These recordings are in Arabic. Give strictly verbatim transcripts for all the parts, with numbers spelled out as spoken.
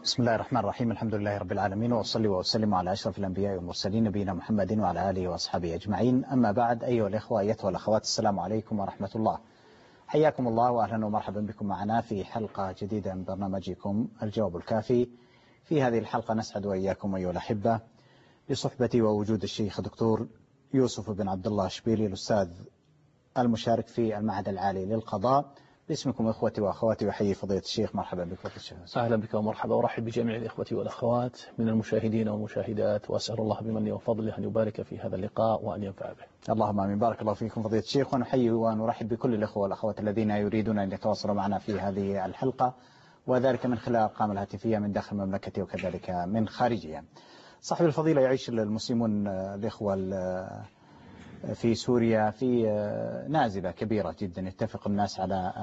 بسم الله الرحمن الرحيم. الحمد لله رب العالمين، وأصلي وأسلم على أشرف الأنبياء والمرسلين نبينا محمد وعلى آله وأصحابه أجمعين. أما بعد، أيها الإخوة أيتها الأخوات، السلام عليكم ورحمة الله. حياكم الله وأهلا ومرحبا بكم معنا في حلقة جديدة من برنامجكم الجواب الكافي. في هذه الحلقة نسعد وإياكم أيها الأحبة بصحبة ووجود الشيخ دكتور يوسف بن عبد الله الشبيلي، الأستاذ المشارك في المعهد العالي للقضاء. باسمكم إخوتي وأخواتي وحيي فضيلة الشيخ، مرحبا بك فضيلة الشيخ. أهلا بك ومرحبا، وأرحب بجميع الإخوة والأخوات من المشاهدين والمشاهدات، وأسأل الله بمنه وفضله أن يبارك في هذا اللقاء وأن ينفع به. اللهم آمين. بارك الله فيكم فضيلة الشيخ، ونحيي ونرحب بكل الإخوة والأخوات الذين يريدون أن يتواصلوا معنا في هذه الحلقة، وذلك من خلال الأرقام الهاتفية من داخل المملكة وكذلك من خارجها. صاحب الفضيلة، يعيش المسلمون الإخوة في سوريا في نازبة كبيرة جدا، يتفق الناس على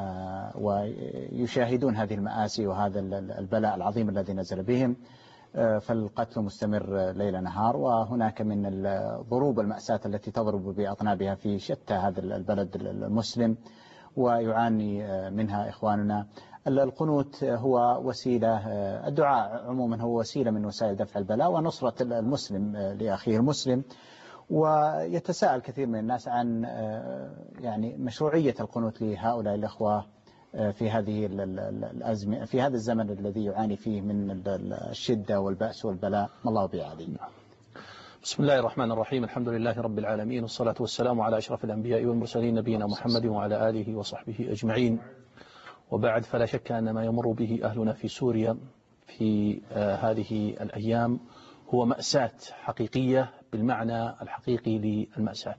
ويشاهدون هذه المآسي وهذا البلاء العظيم الذي نزل بهم، فالقتل مستمر ليل نهار، وهناك من الضروب المأساة التي تضرب بأطنابها في شتى هذا البلد المسلم ويعاني منها إخواننا. القنوت هو وسيلة، الدعاء عموما هو وسيلة من وسائل دفع البلاء ونصرة المسلم لأخيه المسلم. ويتساءل كثير من الناس عن يعني مشروعية القنوت لهؤلاء الأخوة في هذه الأزمة، في هذا الزمن الذي يعاني فيه من الشدة والبأس والبلاء، ما الله به عليم. بسم الله الرحمن الرحيم، الحمد لله رب العالمين، والصلاة والسلام على أشرف الأنبياء والمرسلين نبينا محمد وعلى آله وصحبه أجمعين. وبعد، فلا شك أن ما يمر به أهلنا في سوريا في هذه الأيام هو مأساة حقيقية بالمعنى الحقيقي للمأساة.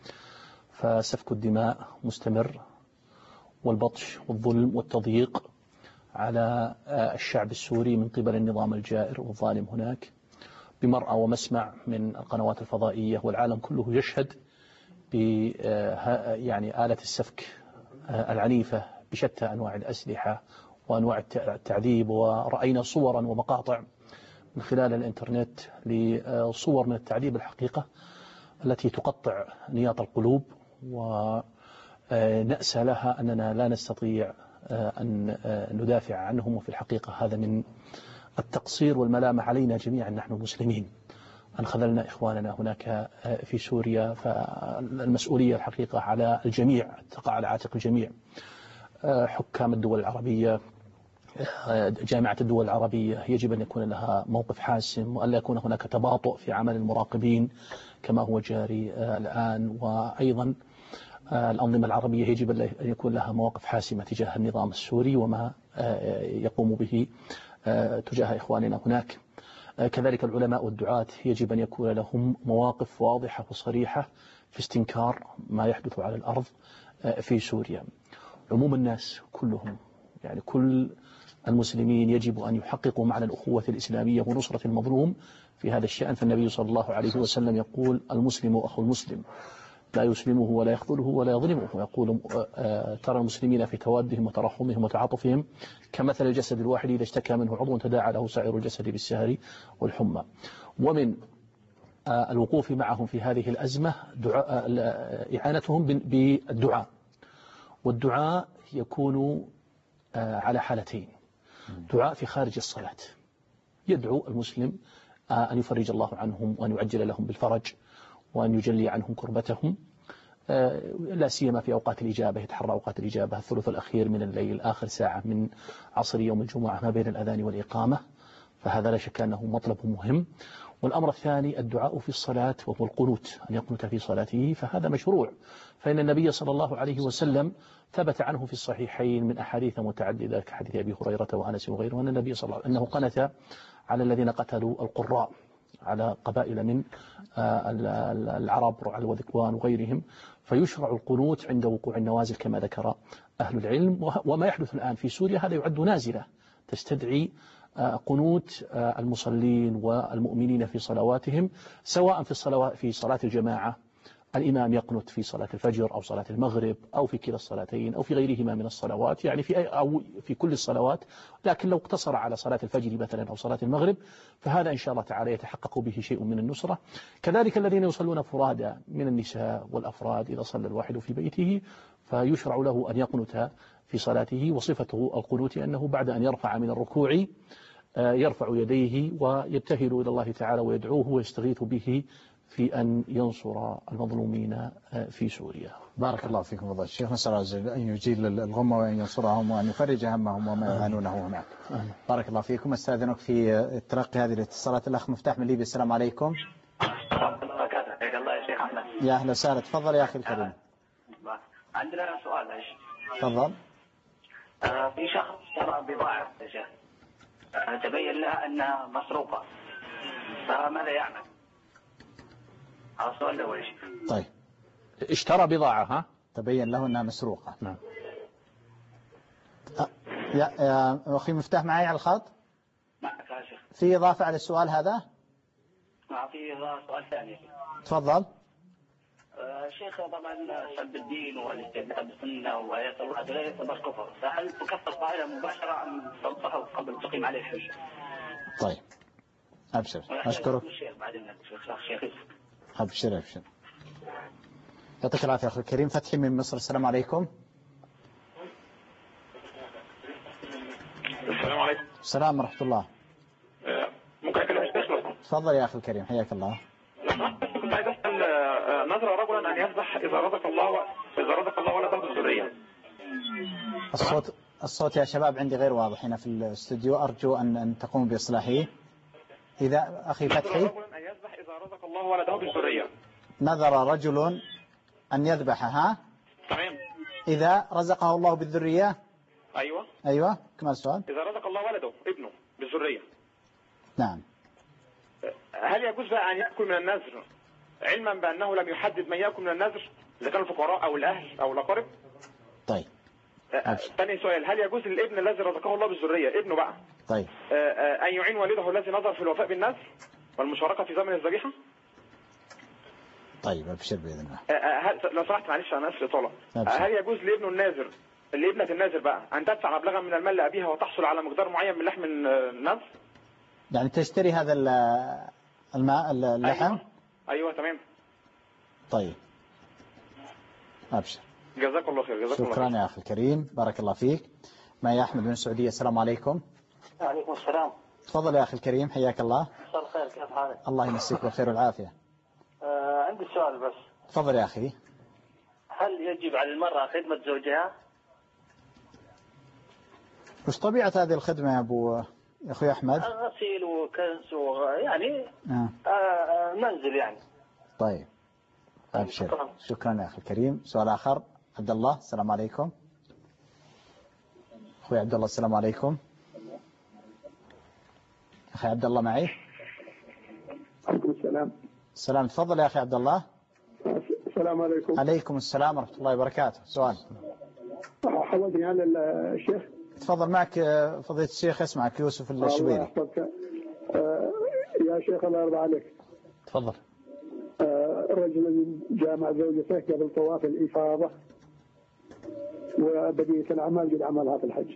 فسفك الدماء مستمر، والبطش والظلم والتضييق على الشعب السوري من قبل النظام الجائر والظالم هناك بمرأى ومسمع من القنوات الفضائية، والعالم كله يشهد ب يعني آلة السفك العنيفة بشتى أنواع الأسلحة وأنواع التعذيب. ورأينا صورا ومقاطع من خلال الإنترنت لصور من التعذيب الحقيقة التي تقطع نياط القلوب، ونأسى لها أننا لا نستطيع أن ندافع عنهم. وفي الحقيقة هذا من التقصير والملامة علينا جميعا نحن المسلمين أن خذلنا إخواننا هناك في سوريا. فالمسؤولية الحقيقة على الجميع، تقع على عاتق الجميع، حكام الدول العربية، جامعة الدول العربية يجب أن يكون لها موقف حاسم، وأن لا يكون هناك تباطؤ في عمل المراقبين كما هو جاري الآن. وأيضا الأنظمة العربية يجب أن يكون لها مواقف حاسمة تجاه النظام السوري وما يقوم به تجاه إخواننا هناك. كذلك العلماء والدعاة يجب أن يكون لهم مواقف واضحة وصريحة في استنكار ما يحدث على الأرض في سوريا. عموم الناس كلهم، يعني كل المسلمين، يجب أن يحققوا معنى الأخوة الإسلامية ونصرة المظلوم في هذا الشأن. فالنبي صلى الله عليه وسلم يقول: المسلم أخو المسلم، لا يسلمه ولا يخذله ولا يظلمه. يقول: ترى المسلمين في توادهم وترحمهم وتعاطفهم كمثل الجسد الواحد إذا اشتكى منه عضو تداعى له سائر الجسد بالسهر والحمى. ومن الوقوف معهم في هذه الأزمة إعانتهم بالدعاء، والدعاء يكون على حالتين: دعاء في خارج الصلاة، يدعو المسلم أن يفرج الله عنهم وأن يعجل لهم بالفرج وأن يجلي عنهم كربتهم، لا سيما في أوقات الإجابة، يتحرى أوقات الإجابة الثلث الأخير من الليل، آخر ساعة من عصر يوم الجمعة ما بين الأذان والإقامة، فهذا لا شك أنه مطلب مهم. والأمر الثاني الدعاء في الصلاة، وهو القنوت، أن يقنت في صلاته، فهذا مشروع. فإن النبي صلى الله عليه وسلم ثبت عنه في الصحيحين من أحاديث متعددة كحديث أبي هريرة وأنس وغيره أن النبي صلى الله عليه وسلم أنه قنت على الذين قتلوا القراء، على قبائل من العرب والذكوان وغيرهم. فيشرع القنوت عند وقوع النوازل كما ذكر أهل العلم. وما يحدث الآن في سوريا هذا يعد نازلة تستدعي قنوت المصلين والمؤمنين في صلواتهم، سواء في الصلوات في صلاة الجماعة الإمام يقنت في صلاة الفجر أو صلاة المغرب أو في كلا الصلاتين أو في غيرهما من الصلوات، يعني في أو في كل الصلوات. لكن لو اقتصر على صلاة الفجر مثلا أو صلاة المغرب فهذا إن شاء الله تعالى يتحقق به شيء من النصرة. كذلك الذين يصلون فرادى من النساء والأفراد، إذا صلى الواحد في بيته فيشرع له أن يقنت في صلاته. وصفته القنوت أنه بعد أن يرفع من الركوع يرفع يديه ويبتهل إلى الله تعالى ويدعوه ويستغيث به في أن ينصر المظلومين في سوريا. بارك الله فيكم فضيلة الشيخ، نسأل الله عز وجل أن يجيل الغمة وأن ينصرهم وأن يفرج همهم وما يعانونه هناك. بارك الله فيكم. استاذنك في تلقي هذه الاتصالات. الأخ مفتاح من ليبيا، السلام عليكم. الله يا شيخ أحمد. يا أهلا وسهلا، تفضل يا أخي الكريم. عندنا سؤال يا شيخ. تفضل. آه في شخص اشترى بضاعة يا شيخ، آه تبين لها أنها مسروقة، فماذا يعمل؟ هذا السؤال الأول يا شيخ. طيب. اشترى بضاعة ها؟ تبين له أنها مسروقة. نعم. يا يا أخي مفتاح معي على الخط؟ معك يا شيخ. في إضافة على السؤال هذا؟ نعم في سؤال ثاني. تفضل. آه شيخ طبعا سب الدين والاستهزاء بالسنة وآيات الله لا يعتبر كفر، فهل تكفر قائلا مباشرة أم تنصحه قبل تقيم عليه الحج؟ طيب. أبشر. أشكرك. أبشر أبشر. يعطيك العافية أخي الكريم. فتحي من مصر، السلام عليكم. السلام عليكم. السلام ورحمة الله. ممكن أكلم الشيخ؟ تفضل يا أخي الكريم، حياك الله. كنت عايز أسأل، نذر رجلا أن يذبح إذا رزق الله إذا رزق الله ولده بالذرية. الصوت الصوت يا شباب عندي غير واضح هنا في الاستوديو، أرجو أن أن تقوم بإصلاحه. إذا أخي فتحي. نذر رجل أن يذبح إذا رزق الله ولده بالذرية. نذر رجل أن يذبح ها؟ تمام. إذا رزقه الله بالذرية. أيوة. أيوة، كما السؤال؟ إذا رزق الله ولده ابنه بالذرية. نعم. هل يجوز بقى أن يأكل من النذر علما بأنه لم يحدد من يأكل من النذر، إذا كانوا الفقراء أو الأهل أو الأقارب؟ طيب. ثاني سؤال، هل يجوز للابن الذي رزقه الله بالذرية ابنه بقى طيب أن يعين والده الذي نظر في الوفاء بالنذر والمشاركة في زمن الذبيحة؟ طيب أبشر بإذن الله. لو سمحت معلش أنا آسف إطالة. هل يجوز لابنه الناذر لابنة الناذر بقى أن تدفع مبلغا من المال لأبيها وتحصل على مقدار معين من لحم النذر؟ يعني تشتري هذا الماء اللحم؟ أيوة. أيوة تمام. طيب أبشر. جزاك الله خير. جزاك الله شكرا خير. يا أخي الكريم، بارك الله فيك. معي أحمد من السعودية، السلام عليكم. وعليكم السلام. تفضل يا أخي الكريم، حياك الله. مساء الخير، كيف حالك؟ الله يمسيك بالخير والعافية. آه عندي سؤال بس. تفضل يا أخي. هل يجب على المرأة خدمة زوجها؟ وش طبيعة هذه الخدمة يا أبو يا أخوي أحمد؟ غسيل وكنس ويعني آه. آه منزل يعني. طيب أبشر. شكرا. شكرا يا أخي الكريم. سؤال آخر. عبد الله، السلام عليكم. أخوي عبد الله، السلام عليكم. أخي عبد الله معي؟ عليكم السلام. السلام، تفضل يا أخي عبد الله. السلام عليكم. عليكم السلام ورحمة الله وبركاته. سؤال. حولتني على الشيخ. تفضل، معك فضيلة الشيخ، يسمعك يوسف الشبيري. الله يحفظك. يا شيخ الله يرضى عليك. تفضل. الرجل جامع زوجته قبل طواف الإفاضة وبقية الأعمال قد عملها في الحج.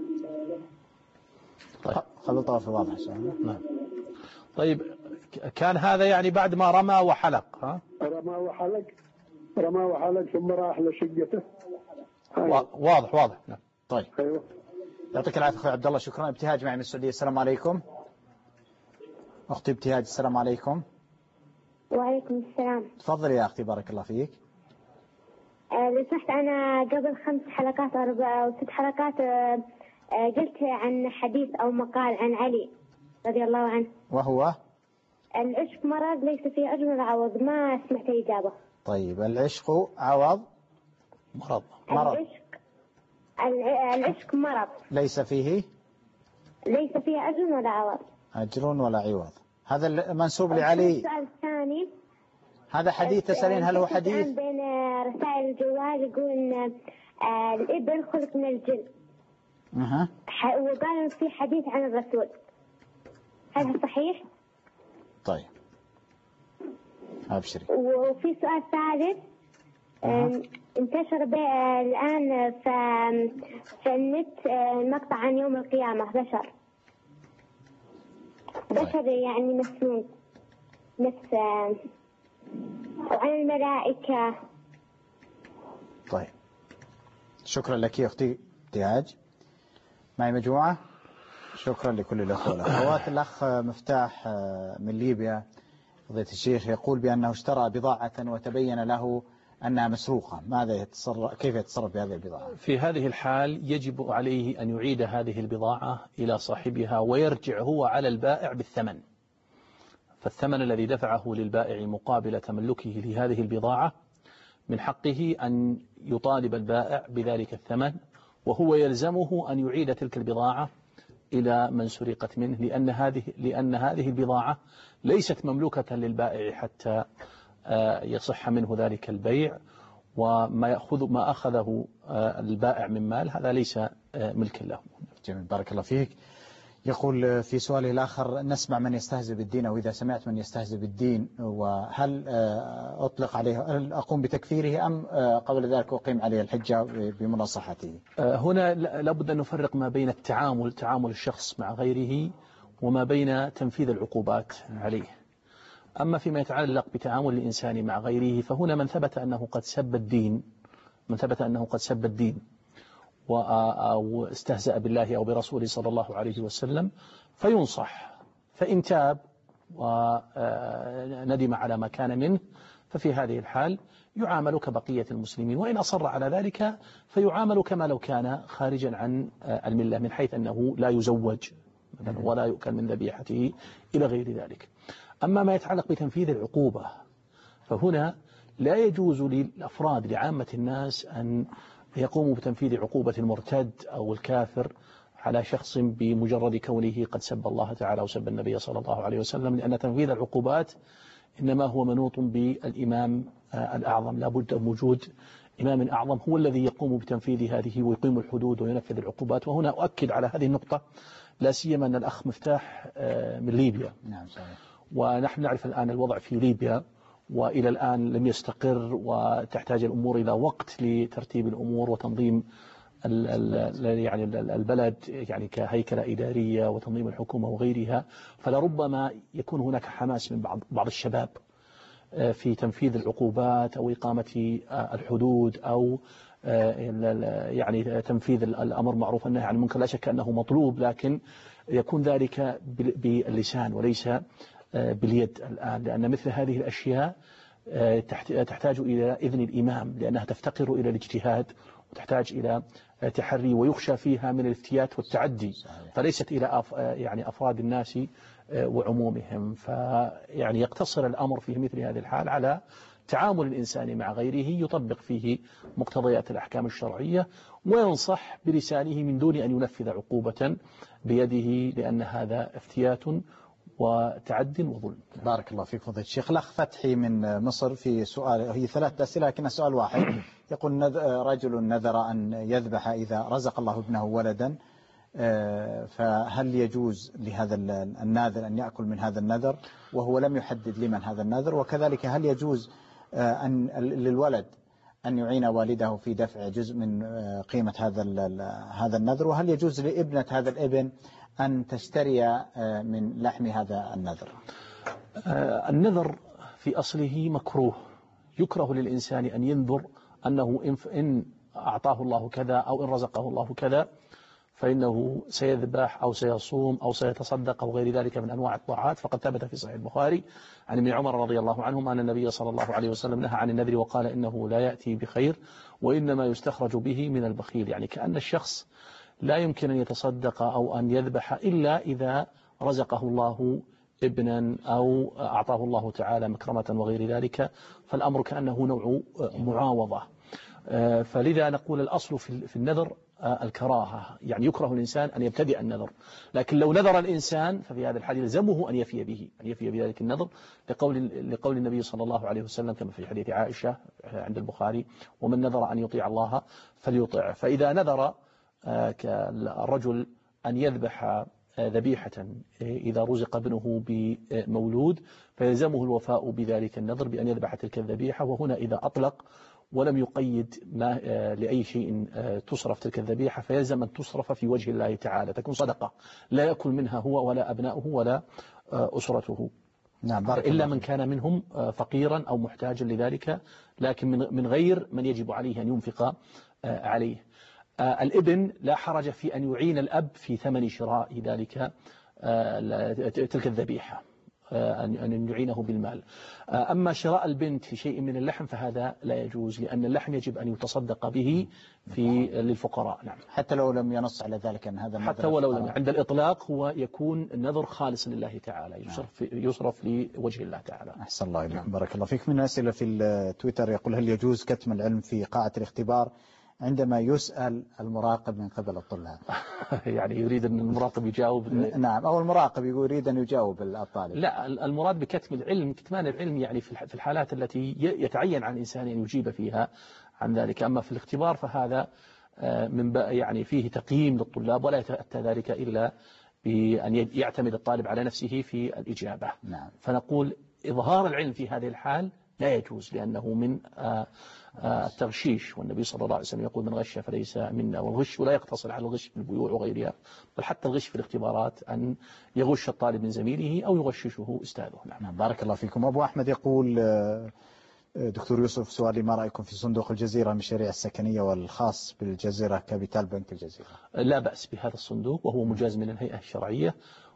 طيب قبل طواف واضح. نعم. طيب كان هذا يعني بعد ما رمى وحلق ها؟ رمى وحلق رمى وحلق ثم راح لشقته. واضح واضح. نعم. طيب. أيوه. يعطيك العافية أخوي عبد الله. شكرا. ابتهاج معي من السعودية، السلام عليكم. أختي ابتهاج، السلام عليكم. وعليكم السلام. تفضلي يا أختي، بارك الله فيك. أه لو سمحت، أنا قبل خمس حلقات أربع أو ست حلقات أه قلت عن حديث أو مقال عن علي رضي الله عنه، وهو العشق مرض ليس فيه أجر ولا عوض. ما سمعت إجابة. طيب العشق عوض مرض مرض العشق العشق مرض ليس فيه ليس فيه أجر ولا عوض. أجر ولا عوض، هذا منسوب لعلي. السؤال الثاني، هذا حديث تسألين هل هو حديث؟ بين رسائل الجوال يقول إن الإبل خلق من الجن. أها. وقالوا في حديث عن الرسول، هل صحيح؟ طيب أبشري. وفي سؤال ثالث. أه. انتشر الآن في في النت مقطع عن يوم القيامة. بشر بشر يعني مسموم نفس وعن الملائكة. طيب شكرا لك يا أختي ابتهاج. معي مجموعة. شكرا لكل الأخوة والأخوات. الأخ مفتاح من ليبيا فضيلة الشيخ يقول بأنه اشترى بضاعة وتبين له أنها مسروقة، ماذا يتصرف كيف يتصرف بهذه البضاعة؟ في هذه الحال يجب عليه أن يعيد هذه البضاعة إلى صاحبها ويرجع هو على البائع بالثمن، فالثمن الذي دفعه للبائع مقابل تملكه لهذه البضاعة من حقه أن يطالب البائع بذلك الثمن، وهو يلزمه أن يعيد تلك البضاعة إلى من سرقت منه، لأن هذه لأن هذه البضاعة ليست مملوكة للبائع حتى يصح منه ذلك البيع، وما يأخذ ما أخذه البائع من مال هذا ليس ملكا له. جميل، بارك الله فيك. يقول في سؤاله الآخر: نسمع من يستهزئ بالدين، أو إذا سمعت من يستهزئ بالدين وهل أطلق عليه، هل أقوم بتكفيره أم قبل ذلك أقيم عليه الحجة بمناصحته؟ هنا لابد أن نفرق ما بين التعامل تعامل الشخص مع غيره وما بين تنفيذ العقوبات عليه. أما فيما يتعلق بتعامل الإنسان مع غيره فهنا من ثبت أنه قد سب الدين من ثبت أنه قد سب الدين أو استهزأ بالله أو برسوله صلى الله عليه وسلم فينصح، فإن تاب وندم على ما كان منه ففي هذه الحال يعامل كبقية المسلمين، وإن أصر على ذلك فيعامل كما لو كان خارجا عن الملة، من حيث أنه لا يزوج ولا يؤكل من ذبيحته إلى غير ذلك. أما ما يتعلق بتنفيذ العقوبة فهنا لا يجوز للأفراد لعامة الناس أن يقوموا بتنفيذ عقوبة المرتد أو الكافر على شخص بمجرد كونه قد سب الله تعالى وسب النبي صلى الله عليه وسلم، لأن تنفيذ العقوبات إنما هو منوط بالإمام الأعظم، لا بد من وجود إمام أعظم هو الذي يقوم بتنفيذ هذه ويقيم الحدود وينفذ العقوبات. وهنا أؤكد على هذه النقطة لا سيما أن الأخ مفتاح من ليبيا، نعم صحيح. ونحن نعرف الآن الوضع في ليبيا وإلى الآن لم يستقر، وتحتاج الأمور إلى وقت لترتيب الأمور وتنظيم ال ال يعني البلد يعني كهيكلة إدارية وتنظيم الحكومة وغيرها، فلربما يكون هناك حماس من بعض بعض الشباب في تنفيذ العقوبات أو إقامة الحدود أو يعني تنفيذ الأمر معروف والنهي عن المنكر. لا شك أنه مطلوب، لكن يكون ذلك باللسان وليس باليد الآن، لأن مثل هذه الأشياء تحتاج إلى إذن الإمام، لأنها تفتقر إلى الاجتهاد وتحتاج إلى تحري، ويخشى فيها من الافتيات والتعدي، فليست إلى يعني أفراد الناس وعمومهم. فيعني يقتصر الأمر في مثل هذه الحال على تعامل الإنسان مع غيره يطبق فيه مقتضيات الأحكام الشرعية وينصح بلسانه من دون أن ينفذ عقوبة بيده، لأن هذا افتيات وتعد وظلم. بارك الله فيك فضيلة الشيخ. الأخ فتحي من مصر في سؤال، هي ثلاث أسئلة لكن سؤال واحد. يقول: رجل نذر أن يذبح إذا رزق الله ابنه ولدا، فهل يجوز لهذا الناذر أن يأكل من هذا النذر وهو لم يحدد لمن هذا النذر؟ وكذلك هل يجوز أن للولد أن يعين والده في دفع جزء من قيمة هذا هذا النذر؟ وهل يجوز لابنة هذا الابن أن تشتري من لحم هذا النذر؟ النذر في أصله مكروه، يكره للإنسان أن ينذر أنه إن أعطاه الله كذا أو إن رزقه الله كذا فإنه سيذبح أو سيصوم أو سيتصدق أو غير ذلك من أنواع الطاعات. فقد ثبت في صحيح البخاري عن ابن عمر رضي الله عنهما أن النبي صلى الله عليه وسلم نهى عن النذر وقال إنه لا يأتي بخير وإنما يستخرج به من البخيل، يعني كأن الشخص لا يمكن أن يتصدق أو أن يذبح إلا إذا رزقه الله ابنا أو أعطاه الله تعالى مكرمة وغير ذلك، فالأمر كأنه نوع معاوضة. فلذا نقول الأصل في النذر الكراهة، يعني يكره الإنسان أن يبتدئ النذر، لكن لو نذر الإنسان ففي هذا الحال يلزمه أن يفي به أن يفي بذلك النذر لقول لقول النبي صلى الله عليه وسلم كما في حديث عائشة عند البخاري: ومن نذر أن يطيع الله فليطيع. فإذا نذر الرجل أن يذبح ذبيحة إذا رزق ابنه بمولود فيلزمه الوفاء بذلك النذر بأن يذبح تلك الذبيحة. وهنا إذا أطلق ولم يقيد ما لأي شيء تصرف تلك الذبيحة فيلزم أن تصرف في وجه الله تعالى، تكون صدقة لا يأكل منها هو ولا أبناؤه ولا أسرته. نعم، إلا من كان منهم فقيرا أو محتاجا لذلك، لكن من غير من يجب عليه أن ينفق عليه. آه الابن لا حرج في أن يعين الأب في ثمن شراء ذلك آه تلك الذبيحة، أن يعينه بالمال. أما شراء البنت في شيء من اللحم فهذا لا يجوز، لأن اللحم يجب أن يتصدق به في للفقراء. نعم. حتى لو لم ينص على ذلك أن هذا حتى ولو لم، عند الإطلاق هو يكون النذر خالص لله تعالى، يصرف يصرف لوجه الله تعالى. أحسن الله إليكم. بارك الله فيك. من أسئلة في التويتر يقول: هل يجوز كتم العلم في قاعة الاختبار عندما يسأل المراقب من قبل الطلاب؟ يعني يريد أن المراقب يجاوب. نعم، أو المراقب يريد أن يجاوب الطالب. لا، المراد بكتم العلم كتمان العلم يعني في الحالات التي يتعين على الإنسان أن يجيب فيها عن ذلك. أما في الاختبار فهذا من يعني فيه تقييم للطلاب، ولا يتأتى ذلك إلا بأن يعتمد الطالب على نفسه في الإجابة. نعم. فنقول إظهار العلم في هذه الحال لا يجوز، لأنه من التغشيش، والنبي صلى الله عليه وسلم يقول: من غش فليس منا. والغش ولا يقتصر على الغش في البيوع وغيرها، بل حتى الغش في الاختبارات أن يغش الطالب من زميله أو يغششه أستاذه. نعم. بارك الله فيكم. أبو أحمد يقول: دكتور يوسف، سؤالي: ما رأيكم في صندوق الجزيرة المشاريع السكنية والخاص بالجزيرة كابيتال بنك الجزيرة؟ لا بأس بهذا الصندوق، وهو مجاز من الهيئة الشرعية،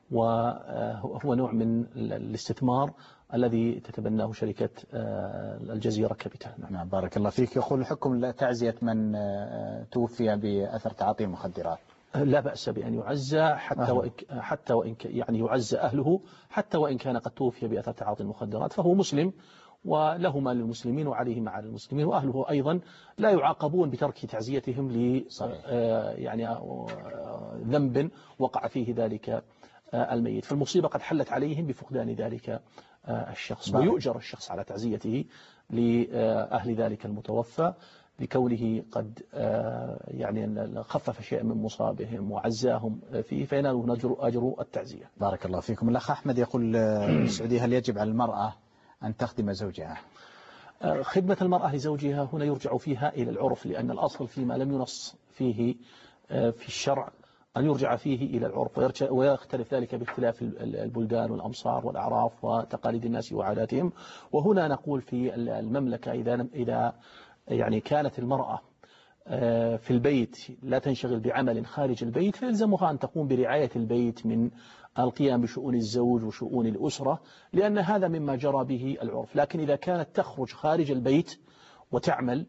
وهو نوع من الاستثمار الذي تتبناه شركة الجزيرة كابيتال. نعم. بارك الله فيك. يقول: حكم تعزية من توفي بأثر تعاطي المخدرات؟ لا بأس بأن يعزى حتى وإن حتى وإن يعني يعزى أهله، حتى وإن كان قد توفي بأثر تعاطي المخدرات، فهو مسلم وله ما للمسلمين وعليه ما على المسلمين، وأهله أيضا لا يعاقبون بترك تعزيتهم ل يعني ذنب وقع فيه ذلك الميت، فالمصيبة قد حلت عليهم بفقدان ذلك الشخص، ويؤجر الشخص على تعزيته لأهل ذلك المتوفى لكونه قد يعني خفف شيئا من مصابهم وعزاهم فيه، فينالون أجر التعزية. بارك الله فيكم. الأخ أحمد يقول: السعودية هل يجب على المرأة أن تخدم زوجها؟ خدمة المرأة لزوجها هنا يرجع فيها إلى العرف، لأن الأصل فيما لم ينص فيه في الشرع أن يرجع فيه إلى العرف، ويختلف ذلك باختلاف البلدان والأمصار والأعراف وتقاليد الناس وعاداتهم. وهنا نقول في المملكة إذا إذا يعني كانت المرأة في البيت لا تنشغل بعمل خارج البيت، فيلزمها أن تقوم برعاية البيت من القيام بشؤون الزوج وشؤون الأسرة، لأن هذا مما جرى به العرف. لكن إذا كانت تخرج خارج البيت وتعمل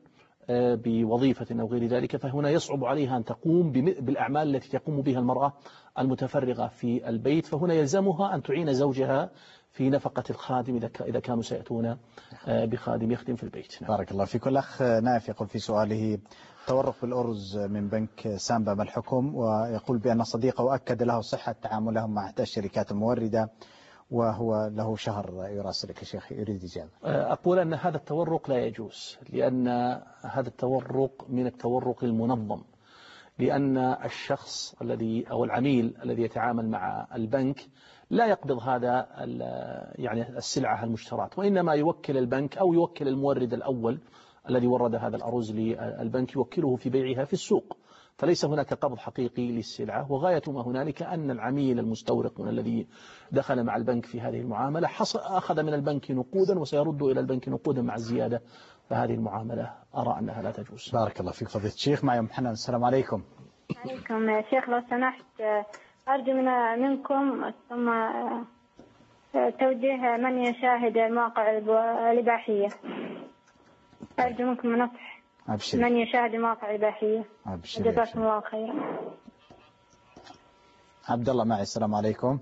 بوظيفة أو غير ذلك، فهنا يصعب عليها أن تقوم بالأعمال التي تقوم بها المرأة المتفرغة في البيت، فهنا يلزمها أن تعين زوجها في نفقة الخادم إذا كانوا سيأتون بخادم يخدم في البيت. بارك الله فيك. الأخ نايف يقول في سؤاله: تورق بالأرز من بنك سامبا ما الحكم؟ ويقول بأن صديقه أكد له صحة تعاملهم مع إحدى الشركات الموردة، وهو له شهر يراسلك يا شيخ، يريد إجابة. أقول أن هذا التورق لا يجوز، لأن هذا التورق من التورق المنظم، لأن الشخص الذي أو العميل الذي يتعامل مع البنك لا يقبض هذا يعني السلعة المشتراة، وإنما يوكل البنك أو يوكل المورد الأول الذي ورد هذا الأرز للبنك، يوكله في بيعها في السوق، فليس هناك قبض حقيقي للسلعة. وغاية ما هنالك أن العميل المستورق من الذي دخل مع البنك في هذه المعاملة أخذ من البنك نقودا وسيرد إلى البنك نقودا مع الزيادة، فهذه المعاملة أرى أنها لا تجوز. بارك الله فيك فضيلة الشيخ. معي أم حنان. السلام عليكم. عليكم يا شيخ، لو سمحت أرجو من منكم ثم توجيه من يشاهد المواقع الإباحية، أرجو منكم نصح أبشر. من يشاهد المواقع الإباحية. جزاكم الله خيرا. عبد الله معي. السلام عليكم.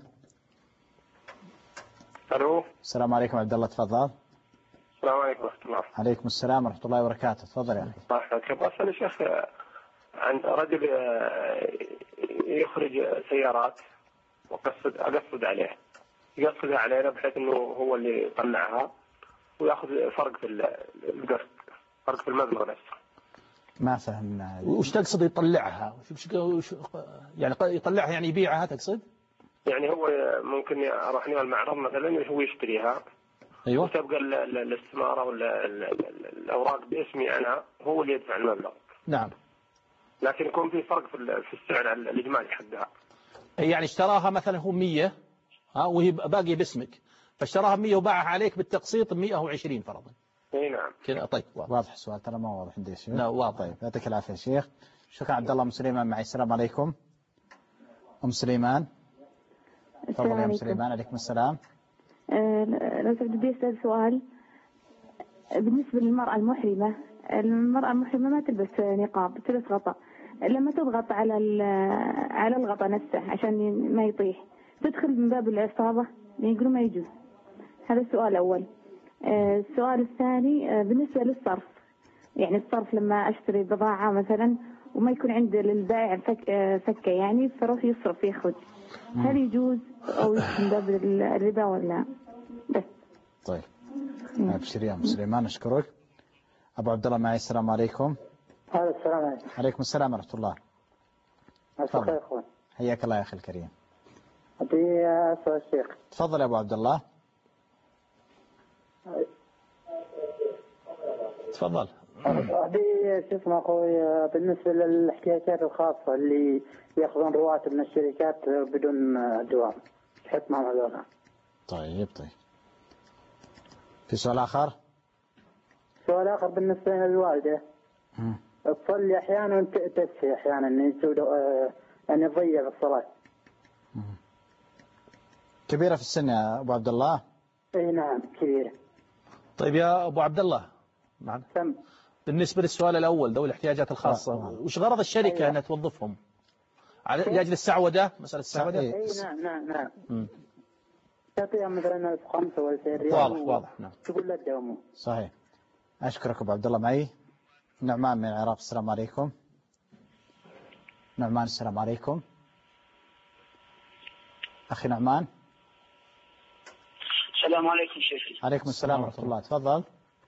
الو. السلام عليكم عبد الله، تفضل. السلام عليكم ورحمة الله. عليكم السلام ورحمة الله وبركاته، تفضل يا أخي. الله يحفظك. أسأل يا شيخ عن رجل يخرج سيارات وقصد أقصد عليه يقصدها علينا بحيث إنه هو اللي يطلعها ويأخذ فرق في القسط، فرق في المبلغ نفسه. ما فهمنا. وش تقصد يطلعها؟ يعني يطلعها يعني يبيعها تقصد؟ يعني هو ممكن أروح أنا المعرض مثلا هو يشتريها، أيوة، وتبقى الاستمارة ولا الأوراق باسمي أنا، هو اللي يدفع المبلغ. نعم. لكن يكون في فرق في السعر الإجمالي حقها. يعني اشتراها مثلا هو مية ها وهي باقي باسمك، فاشتراها مية وباعها عليك بالتقسيط مية وعشرين فرضا. اي نعم. كذا. طيب واضح. واضح السؤال ترى ما واضح عندي شيء. لا واضح. طيب يعطيك العافية يا شيخ. شكرا عبد الله. أم سليمان معي. السلام عليكم. أم سليمان تفضل يا أم سليمان. عليكم السلام. أه لو تبدي أسأل سؤال بالنسبة للمرأة المحرمة. المرأة المحرمة ما تلبس نقاب، تلبس غطاء. لما تضغط على على الغطاء نفسه عشان ما يطيح تدخل من باب العصابة، يقولوا ما يجوز. هذا السؤال الأول. أه السؤال الثاني أه بالنسبة للصرف، يعني الصرف لما أشتري بضاعة مثلا وما يكون عند للبائع فك أه فكة يعني فروح يصرف يخرج، هل يجوز أو من باب الربا ولا بس؟ طيب أبشري يا أم سليمان. أشكرك. أبو عبد الله معي. السلام عليكم. السلام عليكم. عليكم السلام ورحمة الله. تفضل يا أخوان. حياك الله يا أخي الكريم. أبي أسأل الشيخ. تفضل يا أبو عبد الله. تفضل. أبي شو اسمه أخوي بالنسبة للاحتياجات الخاصة اللي يأخذون رواتب من الشركات بدون دوام، حكمهم هذول؟ طيب طيب. في سؤال آخر؟ سؤال آخر بالنسبة للوالدة. تصلي أحيانا وتأسي أحيانا أن يضيع بالصلاة. كبيرة في السن يا أبو عبد الله؟ أي نعم كبيرة. طيب يا أبو عبد الله معنا. سم. بالنسبة للسؤال الأول ذوي الاحتياجات الخاصة آه. وش غرض الشركة أيوة. أنها توظفهم؟ لأجل السعودة، مسألة السعودة؟ أي نعم نعم نعم. تعطيها مثلا ألف وخمسة ولا ألفين ريال. واضح واضح. نعم. تقول لا تداوموا. صحيح. أشكرك أبو عبد الله. معي نعمان من العراق. السلام عليكم. نعمان السلام عليكم. أخي نعمان. السلام عليكم شيخي. عليكم السلام ورحمة الله. تفضل.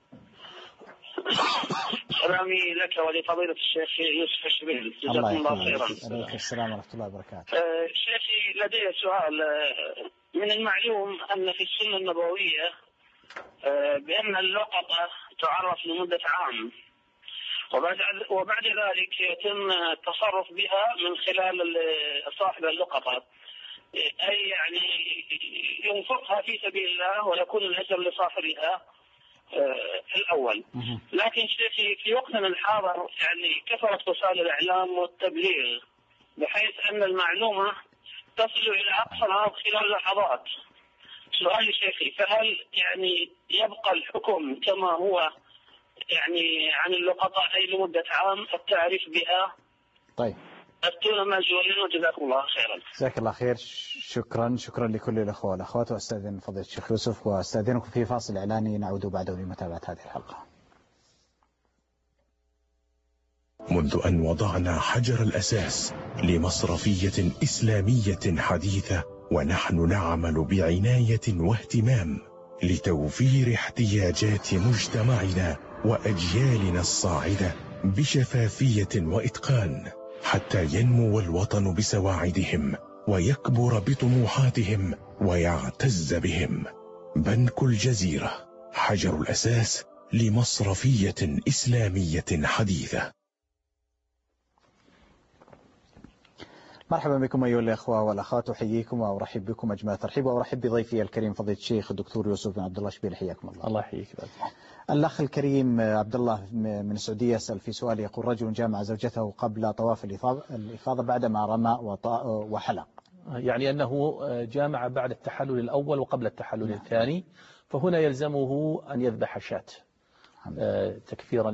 سلامي لك ولفضيلة الشيخ يوسف الشبيلي، جزاكم الله خيرا. عليكم السلام ورحمة الله وبركاته. أه شيخي لدي سؤال. من المعلوم أن في السنة النبوية أه بأن اللقطة تعرف لمدة عام، وبعد وبعد ذلك يتم التصرف بها من خلال صاحب اللقطة، أي يعني ينفقها في سبيل الله ويكون الأجر لصاحبها الأول. لكن شيخي في وقتنا الحاضر يعني كثرت وسائل الإعلام والتبليغ بحيث أن المعلومة تصل إلى أقصى الأرض خلال لحظات. سؤالي شيخي، فهل يعني يبقى الحكم كما هو يعني عن اللقطة أي لمدة عام التعريف بها؟ طيب. أفتونا ماجورين وجزاكم الله خيرا. جزاك الله خير. شكرا شكرا لكل الأخوة والأخوات، وأستاذن فضيلة الشيخ يوسف وأستاذنكم في فاصل إعلاني نعود بعده لمتابعة هذه الحلقة. منذ أن وضعنا حجر الأساس لمصرفية إسلامية حديثة ونحن نعمل بعناية واهتمام لتوفير احتياجات مجتمعنا وأجيالنا الصاعدة بشفافية وإتقان حتى ينمو الوطن بسواعدهم ويكبر بطموحاتهم ويعتز بهم. بنك الجزيرة، حجر الأساس لمصرفية إسلامية حديثة. مرحبا بكم أيها الأخوة والأخوات، أحييكم وأرحب بكم أجمل ترحيب، وأرحب بضيفي الكريم فضيلة الشيخ الدكتور يوسف بن عبد الله الشبيلي. حياكم الله. الله يحييك. الأخ الكريم عبد الله من السعودية يسأل في سؤال، يقول: رجل جامع زوجته قبل طواف الإفاضة بعدما رمى وحلق. يعني أنه جامع بعد التحلل الأول وقبل التحلل نعم. الثاني، فهنا يلزمه أن يذبح شاة تكفيرا